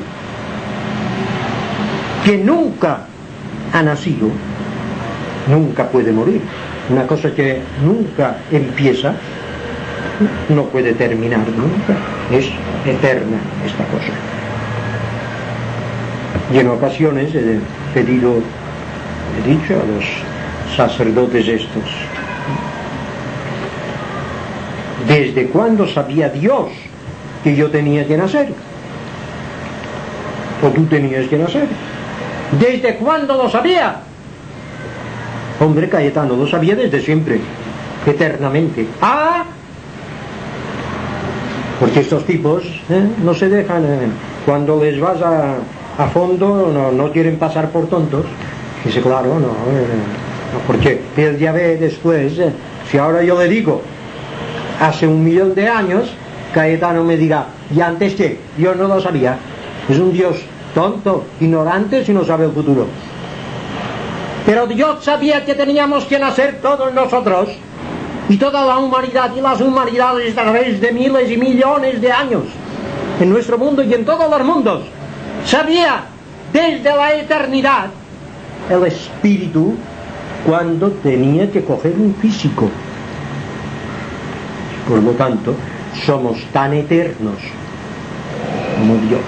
que nunca ha nacido, nunca puede morir. Una cosa que nunca empieza, no puede terminar nunca. Es eterna esta cosa. Y en ocasiones he pedido, he dicho a los sacerdotes estos, ¿desde cuándo sabía Dios que yo tenía que nacer? ¿O tú tenías que nacer? ¿Desde cuándo lo sabía? Hombre, Cayetano lo sabía desde siempre, eternamente. ¡Ah! Porque estos tipos ¿eh? no se dejan, eh, cuando les vas a, a fondo, no, no quieren pasar por tontos. Dice, claro, no, eh, no porque él ya ve después, eh, si ahora yo le digo, hace un millón de años, Cayetano me dirá, ¿y antes qué? Yo no lo sabía. Es un Dios tonto, ignorante, si no sabe el futuro. Pero Dios sabía que teníamos que nacer todos nosotros, y toda la humanidad y las humanidades a través de miles y millones de años, en nuestro mundo y en todos los mundos. Sabía desde la eternidad el espíritu cuando tenía que coger un físico. Por lo tanto, somos tan eternos como Dios.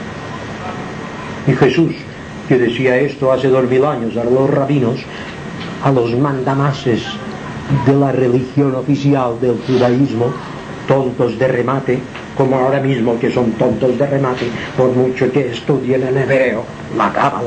Y Jesús, que decía esto hace dos mil años a los rabinos, a los mandamases de la religión oficial del judaísmo, tontos de remate, como ahora mismo que son tontos de remate, por mucho que estudien en hebreo la cábala.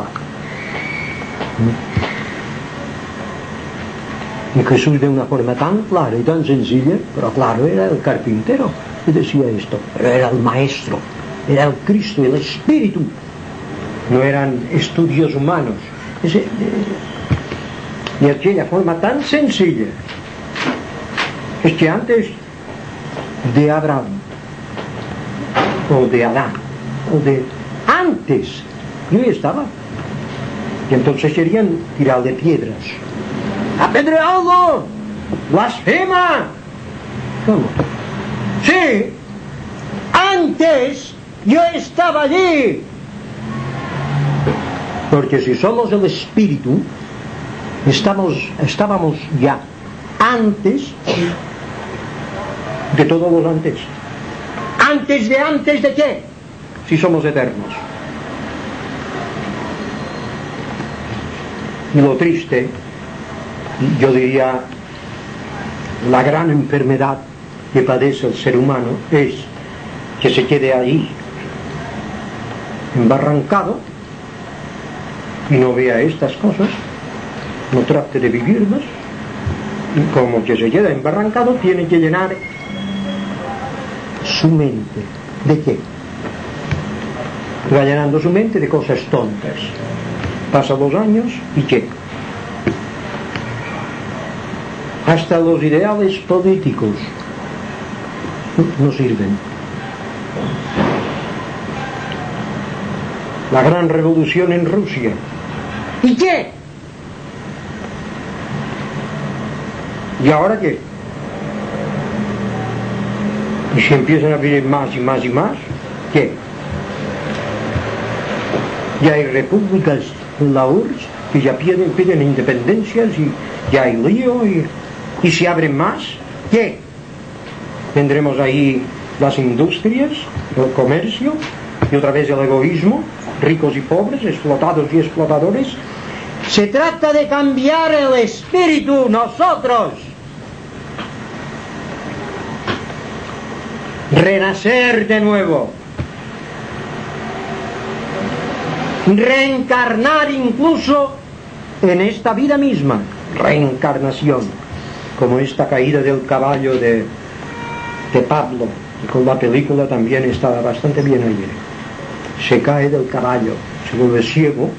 Y Jesús, de una forma tan clara y tan sencilla, pero claro, era el carpintero que decía esto, pero era el maestro, era el Cristo, el Espíritu. No eran estudios humanos. Ese, de, de aquella forma tan sencilla. Es que antes de Abraham, o de Adán, o de antes, yo ya estaba. Y entonces querían tirarle piedras. ¡Apedreadlo! ¡Blasfema! ¿Cómo? Sí, antes yo estaba allí. Porque si somos el Espíritu, estamos, estábamos ya antes de todos los antes. ¿Antes de antes de qué? Si somos eternos. Y lo triste, yo diría, la gran enfermedad que padece el ser humano es que se quede ahí, embarrancado, y no vea estas cosas, no trate de vivirlas, y como que se queda embarrancado, tiene que llenar su mente. ¿De qué? Va llenando su mente de cosas tontas. Pasa dos años, ¿y qué? Hasta los ideales políticos no sirven. La gran revolución en Rusia, ¿y qué? ¿Y ahora qué? Y si empiezan a venir más y más y más, ¿qué? Ya hay repúblicas en la U R S S que ya piden, piden independencias, y ya hay lío, y, y si abren más, ¿qué? Tendremos ahí las industrias, el comercio, y otra vez el egoísmo, ricos y pobres, explotados y explotadores. Se trata de cambiar el espíritu, nosotros. Renacer de nuevo. Reencarnar incluso en esta vida misma. Reencarnación. Como esta caída del caballo de, de Pablo. Y con la película también estaba bastante bien ayer. Se cae del caballo, se vuelve ciego,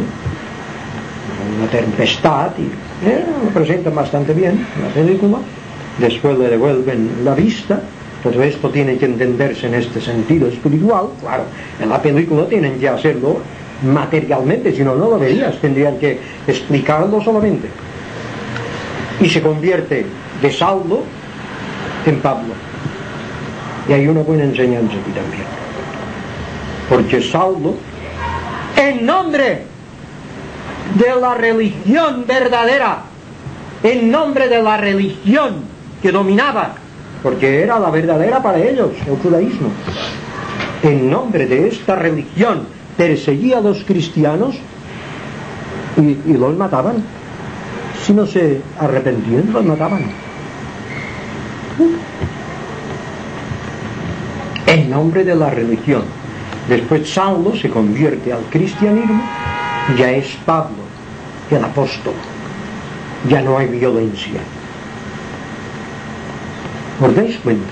una tempestad, y eh, lo presentan bastante bien en la película. Después le devuelven la vista. Todo esto tiene que entenderse en este sentido espiritual. Claro, en la película tienen que hacerlo materialmente, si no, no lo verías, tendrían que explicarlo solamente. Y se convierte de Saulo en Pablo. Y hay una buena enseñanza aquí también. Porque Saulo, en nombre de la religión verdadera, en nombre de la religión que dominaba, porque era la verdadera para ellos, el judaísmo, en nombre de esta religión perseguía a los cristianos y, y los mataban. Si no se arrepentían, los mataban. En nombre de la religión. Después Saulo se convierte al cristianismo, ya es Pablo, el apóstol. Ya no hay violencia. ¿Os dais cuenta?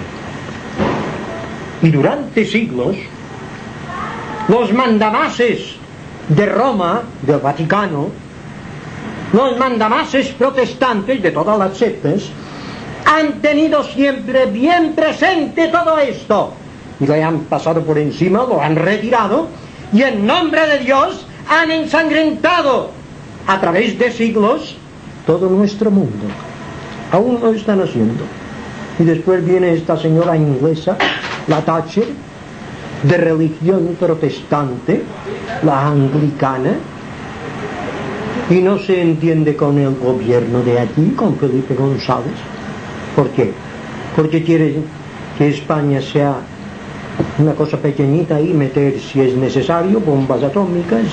Y durante siglos, los mandamases de Roma, del Vaticano, los mandamases protestantes de todas las sectas, han tenido siempre bien presente todo esto. Y le han pasado por encima, lo han retirado, y en nombre de Dios han ensangrentado a través de siglos todo nuestro mundo. Aún lo están haciendo. Y después viene esta señora inglesa, la Thatcher, de religión protestante, la anglicana, y no se entiende con el gobierno de aquí, con Felipe González. ¿Por qué? Porque quiere que España sea una cosa pequeñita y meter, si es necesario, bombas atómicas.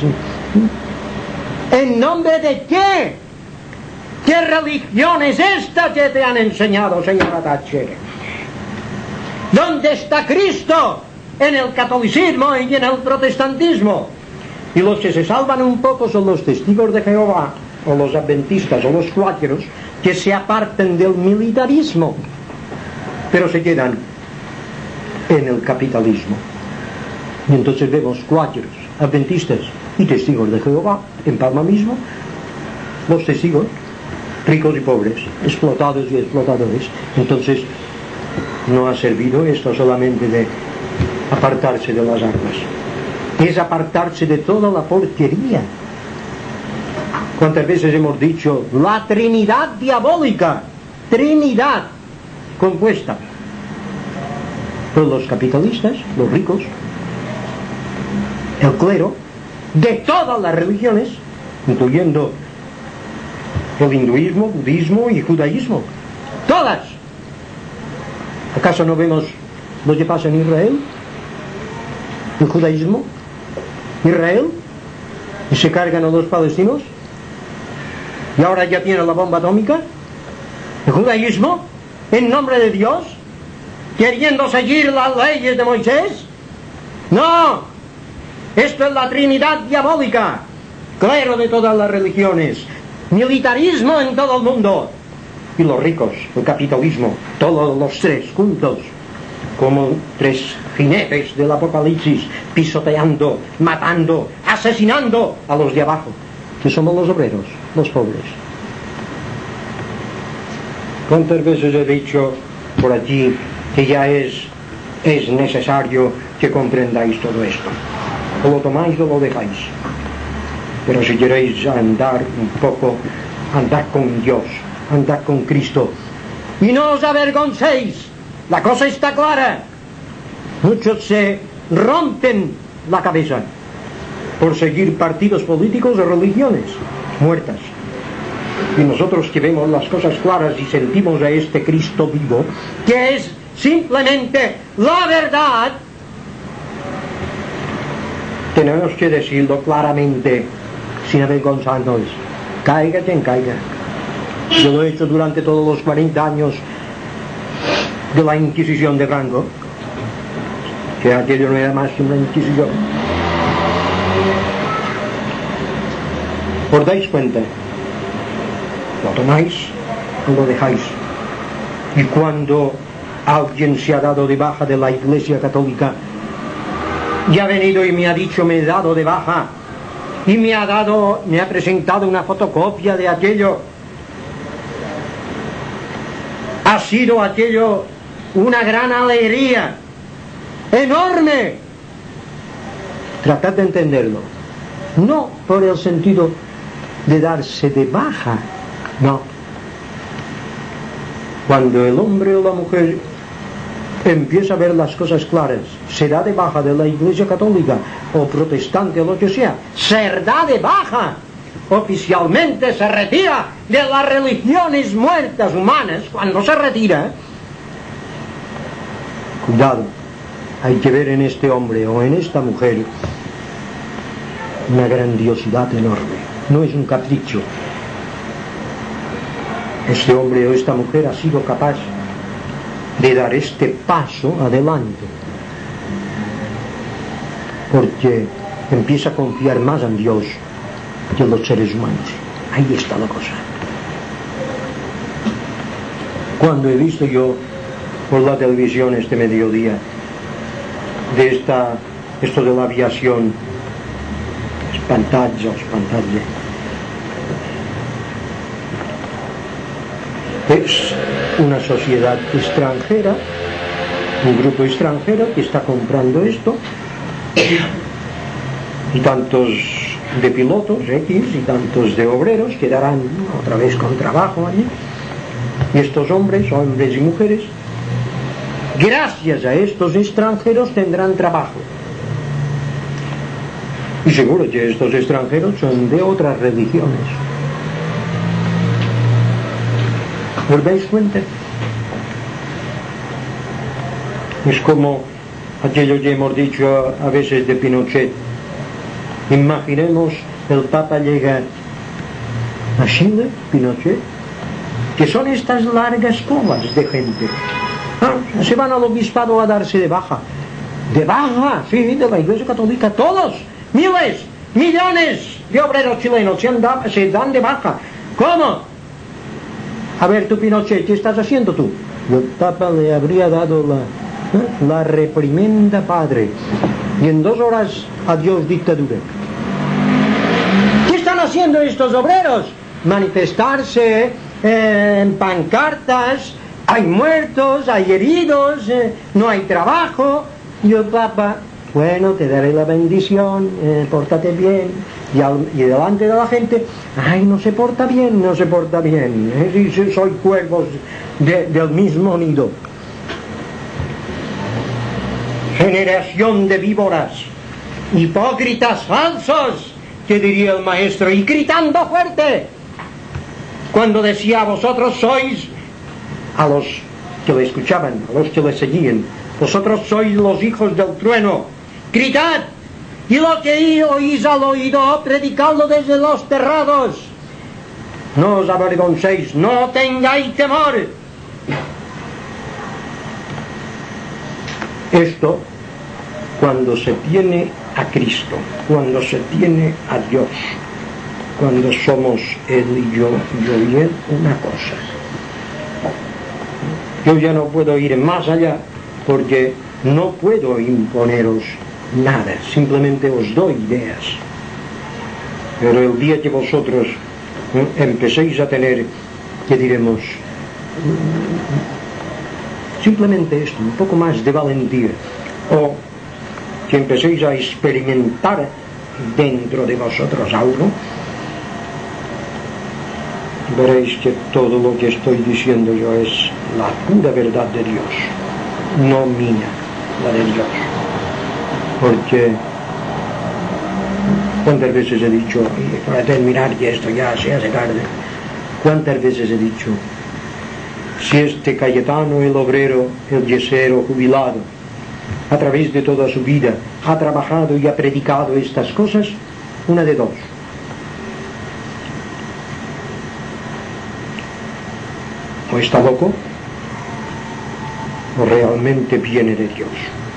¿En nombre de qué? ¿Qué religión es esta que te han enseñado, señora Thatcher? ¿Dónde está Cristo? En el catolicismo y en el protestantismo. Y los que se salvan un poco son los testigos de Jehová, o los adventistas, o los cuáqueros, que se apartan del militarismo, pero se quedan en el capitalismo. Y entonces vemos cuáqueros, adventistas y testigos de Jehová en Palma mismo, los testigos, ricos y pobres, explotados y explotadores. Entonces no ha servido esto solamente de apartarse de las armas, es apartarse de toda la porquería. ¿Cuántas veces hemos dicho la Trinidad diabólica? Trinidad compuesta por los capitalistas, los ricos, el clero, de todas las religiones, incluyendo el hinduismo, budismo y judaísmo. Todas. ¿Acaso no vemos lo que pasa en Israel? El judaísmo, Israel, y se cargan a los palestinos, y ahora ya tienen la bomba atómica. El judaísmo, en nombre de Dios, queriendo seguir las leyes de Moisés. No, esto es la Trinidad diabólica, clero de todas las religiones, militarismo en todo el mundo, y los ricos, el capitalismo, todos los tres juntos, como tres jinetes del Apocalipsis, pisoteando, matando, asesinando a los de abajo, que somos los obreros, los pobres. ¿Cuántas veces he dicho por aquí que ya es, es necesario que comprendáis todo esto? O lo tomáis o lo dejáis. Pero si queréis andar un poco, andad con Dios, andad con Cristo, y no os avergoncéis. La cosa está clara. Muchos se rompen la cabeza por seguir partidos políticos o religiones muertas. Y nosotros que vemos las cosas claras y sentimos a este Cristo vivo, que es simplemente la verdad, tenemos que decirlo claramente, sin avergonzarnos. Caiga quien caiga. Yo lo he hecho durante todos los cuarenta años de la Inquisición de Franco, que aquello no era más que una Inquisición. ¿Os dais cuenta? Lo tomáis o lo dejáis. Y cuando alguien se ha dado de baja de la Iglesia Católica y ha venido y me ha dicho me he dado de baja y me ha dado, me ha presentado una fotocopia de aquello, ha sido aquello una gran alegría enorme. Tratad de entenderlo, no por el sentido de darse de baja, no. Cuando el hombre o la mujer empieza a ver las cosas claras, se da de baja de la Iglesia Católica o protestante o lo que sea, se da de baja, oficialmente se retira de las religiones muertas humanas. Cuando se retira, cuidado, hay que ver en este hombre o en esta mujer una grandiosidad enorme, no es un capricho. Este hombre o esta mujer ha sido capaz de dar este paso adelante, porque empieza a confiar más en Dios que en los seres humanos. Ahí está la cosa. Cuando he visto yo por la televisión este mediodía de esta, esto de la aviación, espantalla, espantalla, es una sociedad extranjera, un grupo extranjero que está comprando esto, y tantos de pilotos X y tantos de obreros quedarán otra vez con trabajo allí, y estos hombres, hombres y mujeres, gracias a estos extranjeros tendrán trabajo, y seguro que estos extranjeros son de otras religiones. ¿Os dais cuenta? Es como aquello que hemos dicho a veces de Pinochet. Imaginemos el Papa llega a Chile, Pinochet, que son estas largas colas de gente. Ah, se van al obispado a darse de baja. De baja, sí, de la Iglesia Católica, todos, miles, millones de obreros chilenos se, anda, se dan de baja. ¿Cómo? A ver, tú, Pinochet, ¿qué estás haciendo tú? Y el Papa le habría dado la, ¿eh? la reprimenda padre. Y en dos horas, adiós dictadura. ¿Qué están haciendo estos obreros? Manifestarse eh, en pancartas. Hay muertos, hay heridos, eh, no hay trabajo. Y el Papa, bueno, te daré la bendición, eh, pórtate bien. Y, al, y delante de la gente, ay, no se porta bien, no se porta bien, ¿eh? Si soy cuervos de, del mismo nido. Generación de víboras, hipócritas falsos, que diría el maestro, y gritando fuerte, cuando decía, vosotros sois, a los que le escuchaban, a los que le seguían, vosotros sois los hijos del trueno, gritad, y lo que oís al oído, predicadlo desde los terrados. No os avergoncéis, no tengáis temor. Esto, cuando se tiene a Cristo, cuando se tiene a Dios, cuando somos Él y yo, yo y Él, una cosa. Yo ya no puedo ir más allá, porque no puedo imponeros nada, simplemente os doy ideas. Pero el día que vosotros ¿eh? empecéis a tener, que diremos, simplemente esto, un poco más de valentía, o que empecéis a experimentar dentro de vosotros algo, veréis que todo lo que estoy diciendo yo es la pura verdad de Dios, no mía, la de Dios. Porque cuántas veces he dicho, y para terminar que esto ya se hace tarde, cuántas veces he dicho, si este Cayetano, el obrero, el yesero jubilado, a través de toda su vida ha trabajado y ha predicado estas cosas, una de dos: o está loco, o realmente viene de Dios.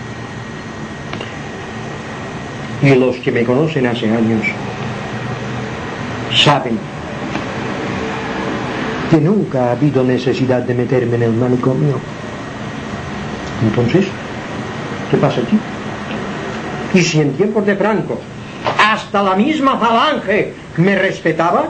Y los que me conocen hace años saben que nunca ha habido necesidad de meterme en el manicomio. Entonces, ¿qué pasa aquí? Y si en tiempos de Franco hasta la misma Falange me respetaba,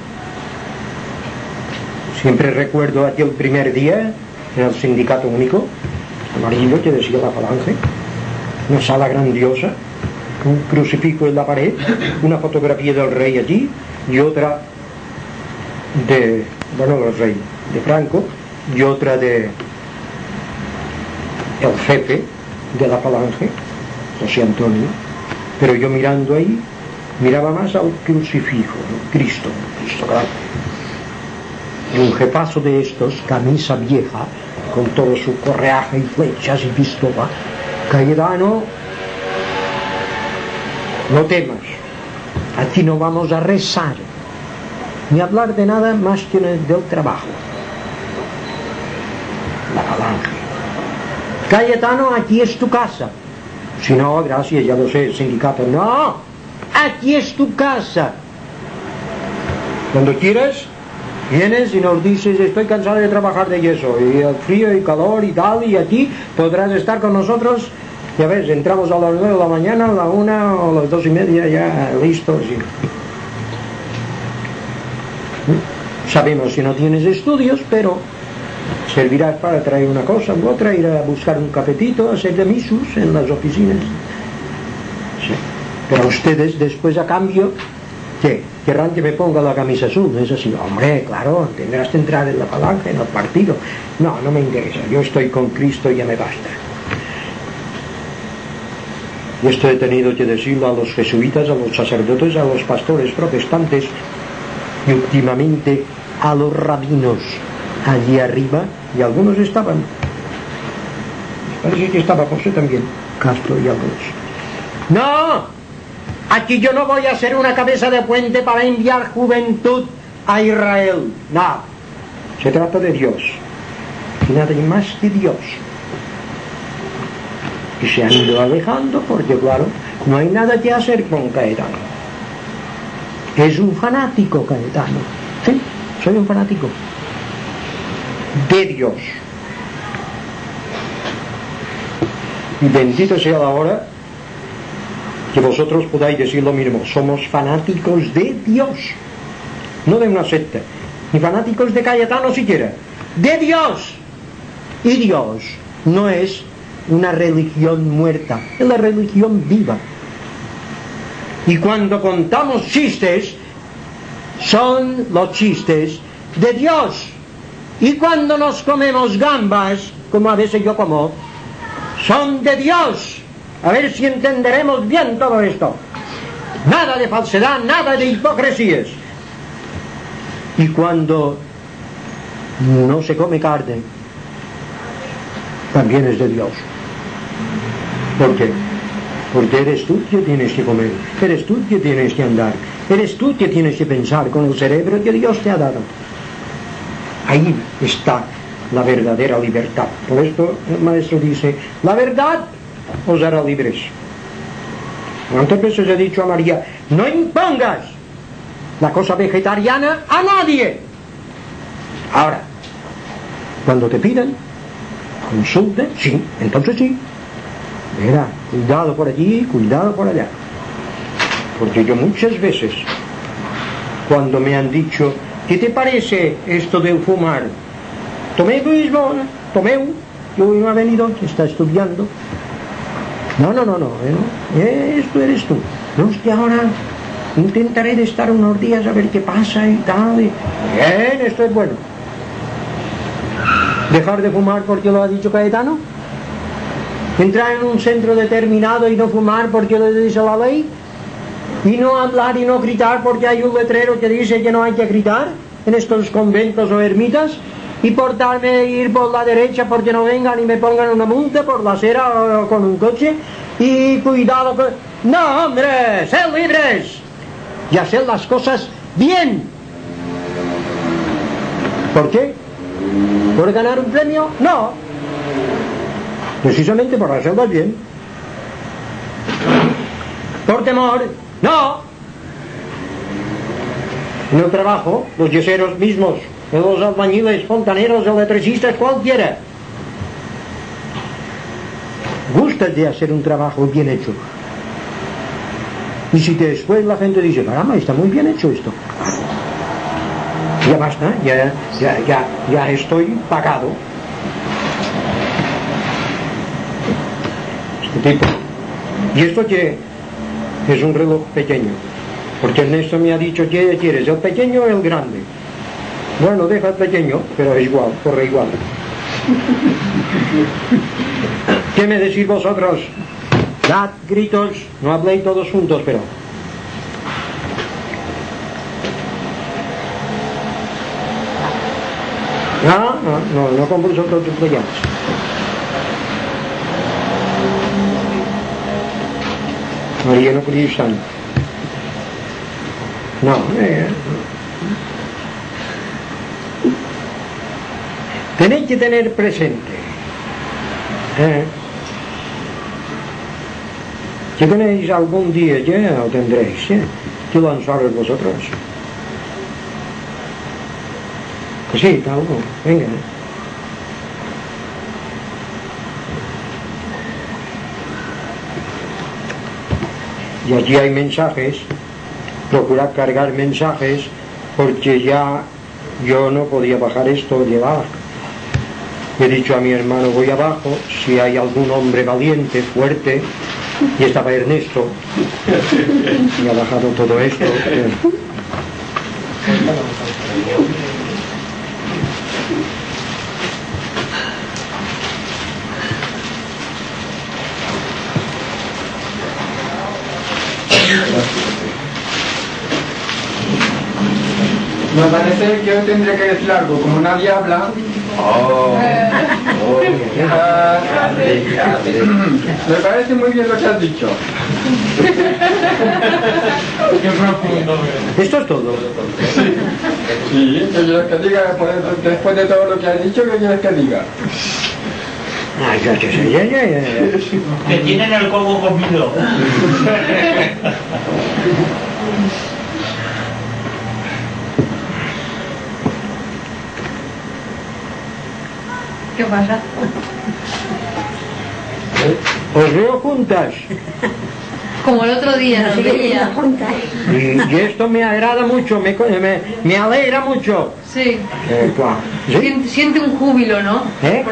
siempre recuerdo aquel primer día en el sindicato único, amarillo que decía la Falange, una sala grandiosa, un crucifijo en la pared, una fotografía del rey allí y otra de, bueno, del rey, de Franco, y otra de el jefe de la falange, José Antonio, pero yo mirando ahí, miraba más al crucifijo, ¿no? Cristo, Cristo grande. Y un jefazo de estos, camisa vieja, con todo su correaje y flechas y pistola, Cayetano, no temas, aquí no vamos a rezar, ni hablar de nada más que del trabajo. La falange. Cayetano, aquí es tu casa. Si no, gracias, ya lo sé, el sindicato. No, aquí es tu casa. Cuando quieras, vienes y nos dices, estoy cansado de trabajar de yeso, y el frío y calor y tal, y aquí podrás estar con nosotros. Ya ves, entramos a las nueve de la mañana, a la una o a las dos y media, ya listos. Y... sabemos si no tienes estudios, pero servirás para traer una cosa u otra, ir a buscar un cafetito, hacer de misus en las oficinas. Sí. Pero ustedes después, a cambio, ¿qué? Querrán que me ponga la camisa azul, ¿no es así? Hombre, claro, tendrás que entrar en la falange, en el partido. No, no me interesa, yo estoy con Cristo y ya me basta. Y esto he tenido que decirlo a los jesuitas, a los sacerdotes, a los pastores protestantes y últimamente a los rabinos allí arriba, y algunos estaban, parece que estaba José también, Castro y algunos. No, aquí yo no voy a ser una cabeza de puente para enviar juventud a Israel, no, se trata de Dios y nada más que Dios. Y se han ido alejando porque, claro, no hay nada que hacer con Cayetano. Es un fanático Cayetano. Sí, soy un fanático de Dios. Y bendito sea la hora que vosotros podáis decir lo mismo. Somos fanáticos de Dios, no de una secta, ni fanáticos de Cayetano siquiera, de Dios. Y Dios no es una religión muerta, es la religión viva. Y cuando contamos chistes, son los chistes de Dios. Y cuando nos comemos gambas, como a veces yo como, son de Dios. A ver si entenderemos bien todo esto. Nada de falsedad, nada de hipocresías. Y cuando no se come carne, también es de Dios. ¿Por qué? Porque eres tú que tienes que comer, eres tú que tienes que andar, eres tú que tienes que pensar con el cerebro que Dios te ha dado. Ahí está la verdadera libertad. Por esto el maestro dice, la verdad os hará libres. ¿Cuántas veces he dicho a María, no impongas la cosa vegetariana a nadie? Ahora, cuando te piden, consulte, sí, entonces sí. Mira, cuidado por allí, cuidado por allá. Porque yo muchas veces, cuando me han dicho, ¿qué te parece esto del fumar? Tomé mismo, tomé un, yo no ha venido, está estudiando. No, no, no, no, ¿eh? Esto eres tú. No, es que ahora intentaré de estar unos días a ver qué pasa y tal. Y... bien, esto es bueno. Dejar de fumar porque lo ha dicho Cayetano. Entrar en un centro determinado y no fumar porque lo dice la ley. Y no hablar y no gritar porque hay un letrero que dice que no hay que gritar en estos conventos o ermitas. Y portarme ir por la derecha porque no vengan y me pongan una multa por la acera o con un coche. Y cuidado con... no, hombre, sed libres y hacer las cosas bien. ¿Por qué? ¿Por ganar un premio? No, precisamente por hacerlas bien. ¿Por temor? No. En el trabajo, los yeseros mismos, los albañiles, fontaneros, electricistas, cualquiera, gustas de hacer un trabajo bien hecho. Y si después la gente dice, caramba, está muy bien hecho esto, ya basta, ya, ya, ya, ya estoy pagado. Este tipo. Y esto que es un reloj pequeño, porque Ernesto me ha dicho, ¿qué quieres, el pequeño o el grande? Bueno, deja el pequeño, pero es igual, corre igual. ¿Qué me decís vosotros? Dad gritos, no habléis todos juntos, pero... No, no, no, no con vosotros te llamas. María no Cristo. No, eh, tenéis que tener presente eh, que tenéis algún día, ya lo tendréis, eh, que lanzaros vosotros. Pues sí, tal, venga. Y allí hay mensajes, procurad cargar mensajes, porque ya yo no podía bajar esto de abajo. He dicho a mi hermano, voy abajo, si hay algún hombre valiente, fuerte, y estaba Ernesto, y ha bajado todo esto. Eh. Me parece que hoy tendré que decir algo, como nadie habla. Oh, oh, uh, me parece muy bien lo que has dicho. Qué profundo. Esto es todo. Sí, sí, que quieres que diga después de todo lo que has dicho, ¿qué quieres que diga? Ay, ya, ya, ya, ya, ya. Que tienen el coco comido. ¿Qué pasa? Os veo juntas. Como el otro día, nos veía. Y, y esto me agrada mucho, me, me, me alegra mucho. Sí. Eh, claro. ¿Sí? Siente, siente un júbilo, ¿no? ¿Eh?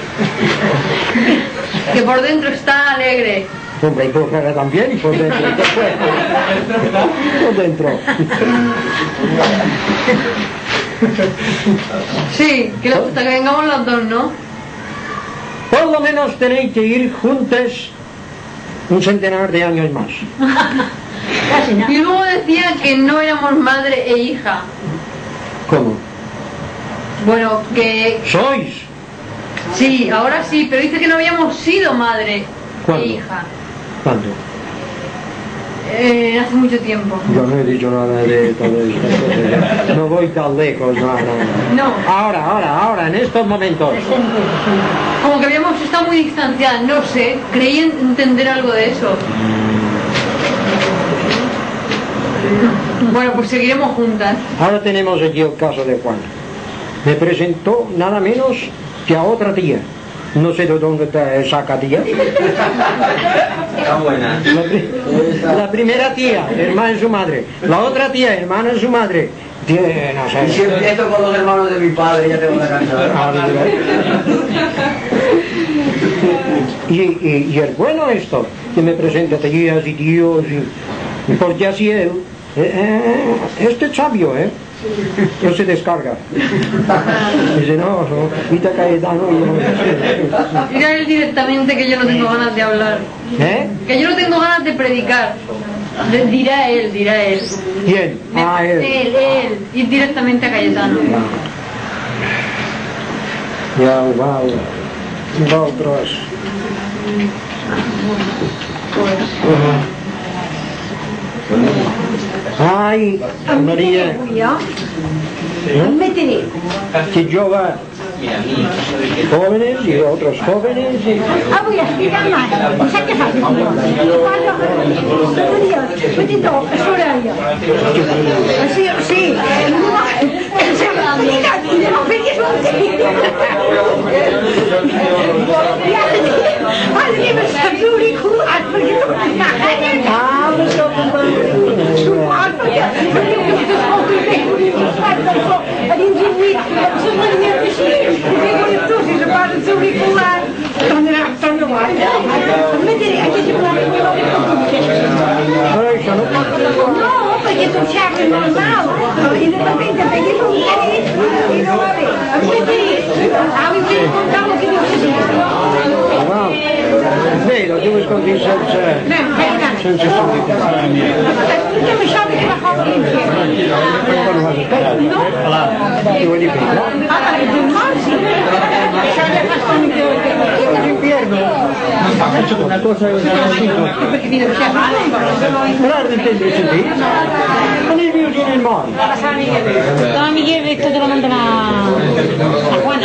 Que por dentro está alegre. Hombre, y por fuera también, y por dentro. ¿Y por fuera? Por dentro. Sí, que hasta que vengamos los dos, ¿no? Por lo menos tenéis que ir juntos un centenar de años más. Y luego decía que no éramos madre e hija. ¿Cómo? Bueno, que... ¿Sois? Sí, ahora sí, pero dice que no habíamos sido madre ¿Cuándo? e hija. ¿Cuándo? Eh, hace mucho tiempo. Yo no he dicho nada de todo esto. No voy tan lejos, no, no, no. No. Ahora, ahora, ahora, en estos momentos. Como que habíamos estado muy distanciadas, no sé. Creí entender algo de eso. Bueno, pues seguiremos juntas. Ahora tenemos aquí el caso de Juan. Me presentó nada menos que a otra tía. No sé de dónde te saca tía. Está buena. La, pri la primera tía, hermana de su madre. La otra tía, hermana de su madre. Tía, no sé. Y si empiezo con los hermanos de mi padre, ya tengo la canción. Y, y, y es bueno esto, que me presente tías y tíos, y, porque así él, eh, eh, este es sabio, ¿eh? No se descarga. Dice, no, no, Vita Cayetano, y yo no sé. Dirá él directamente que yo no tengo ganas de hablar. ¿Eh? Que yo no tengo ganas de predicar. Le dirá él, dirá él. ¿Quién? Me, Ah, él. Él, él. Ir directamente a Cayetano. Ya, va, va otros. Ay, María, ¿Eh? que yo va jóvenes y otros jóvenes y... Ah, voy a explicar más. ¿Sabes qué pasa? Petito, es horario. Sí, sí. Mira, no pedís un tío. Alguien me salió auricular porque no me imaginé. Ah, pues no, Su cuarto ya. A indivíduo, se mania de si, porque tu si se para de auricular, estão estão no ar. Me direi, aqui de lá não, porque tu chave normal, e de repente peguei um e não vai ver. Me direi, a mim me contar tu escoltis sense... sense sol·licitar. Jo això que va com l'infern. No? Ho he dit, no? Ah, perquè tu mors, sí. Això ja fa com L'infierno. Una cosa es perquè mira, això és Però has d'entendre el sentit. On és vius i en el mort? Estaba Miguel, esto te lo manda la, la Juana.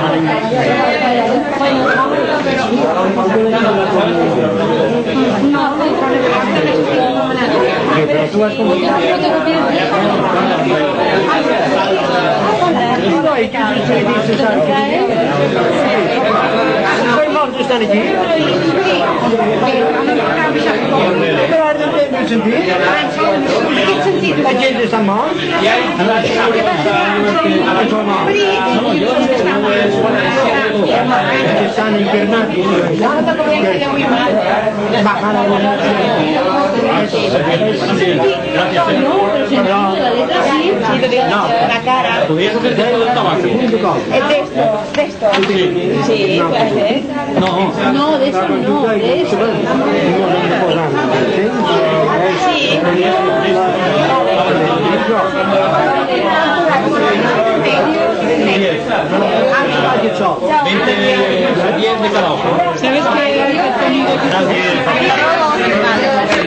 No, Però tu has comunicat. No, i tu se li dices a els morts estan aquí? Però has d'entendre el sentit. La gent està mort? Això no. Que estan internats. Bajan a la la cara. ¿Podrías hacerte todo el tabaco? Es de esto, de esto. Sí, puede ser. No. No, de eso no, de eso. Sí. veinte diez de cada ojo. ¿Sabes qué?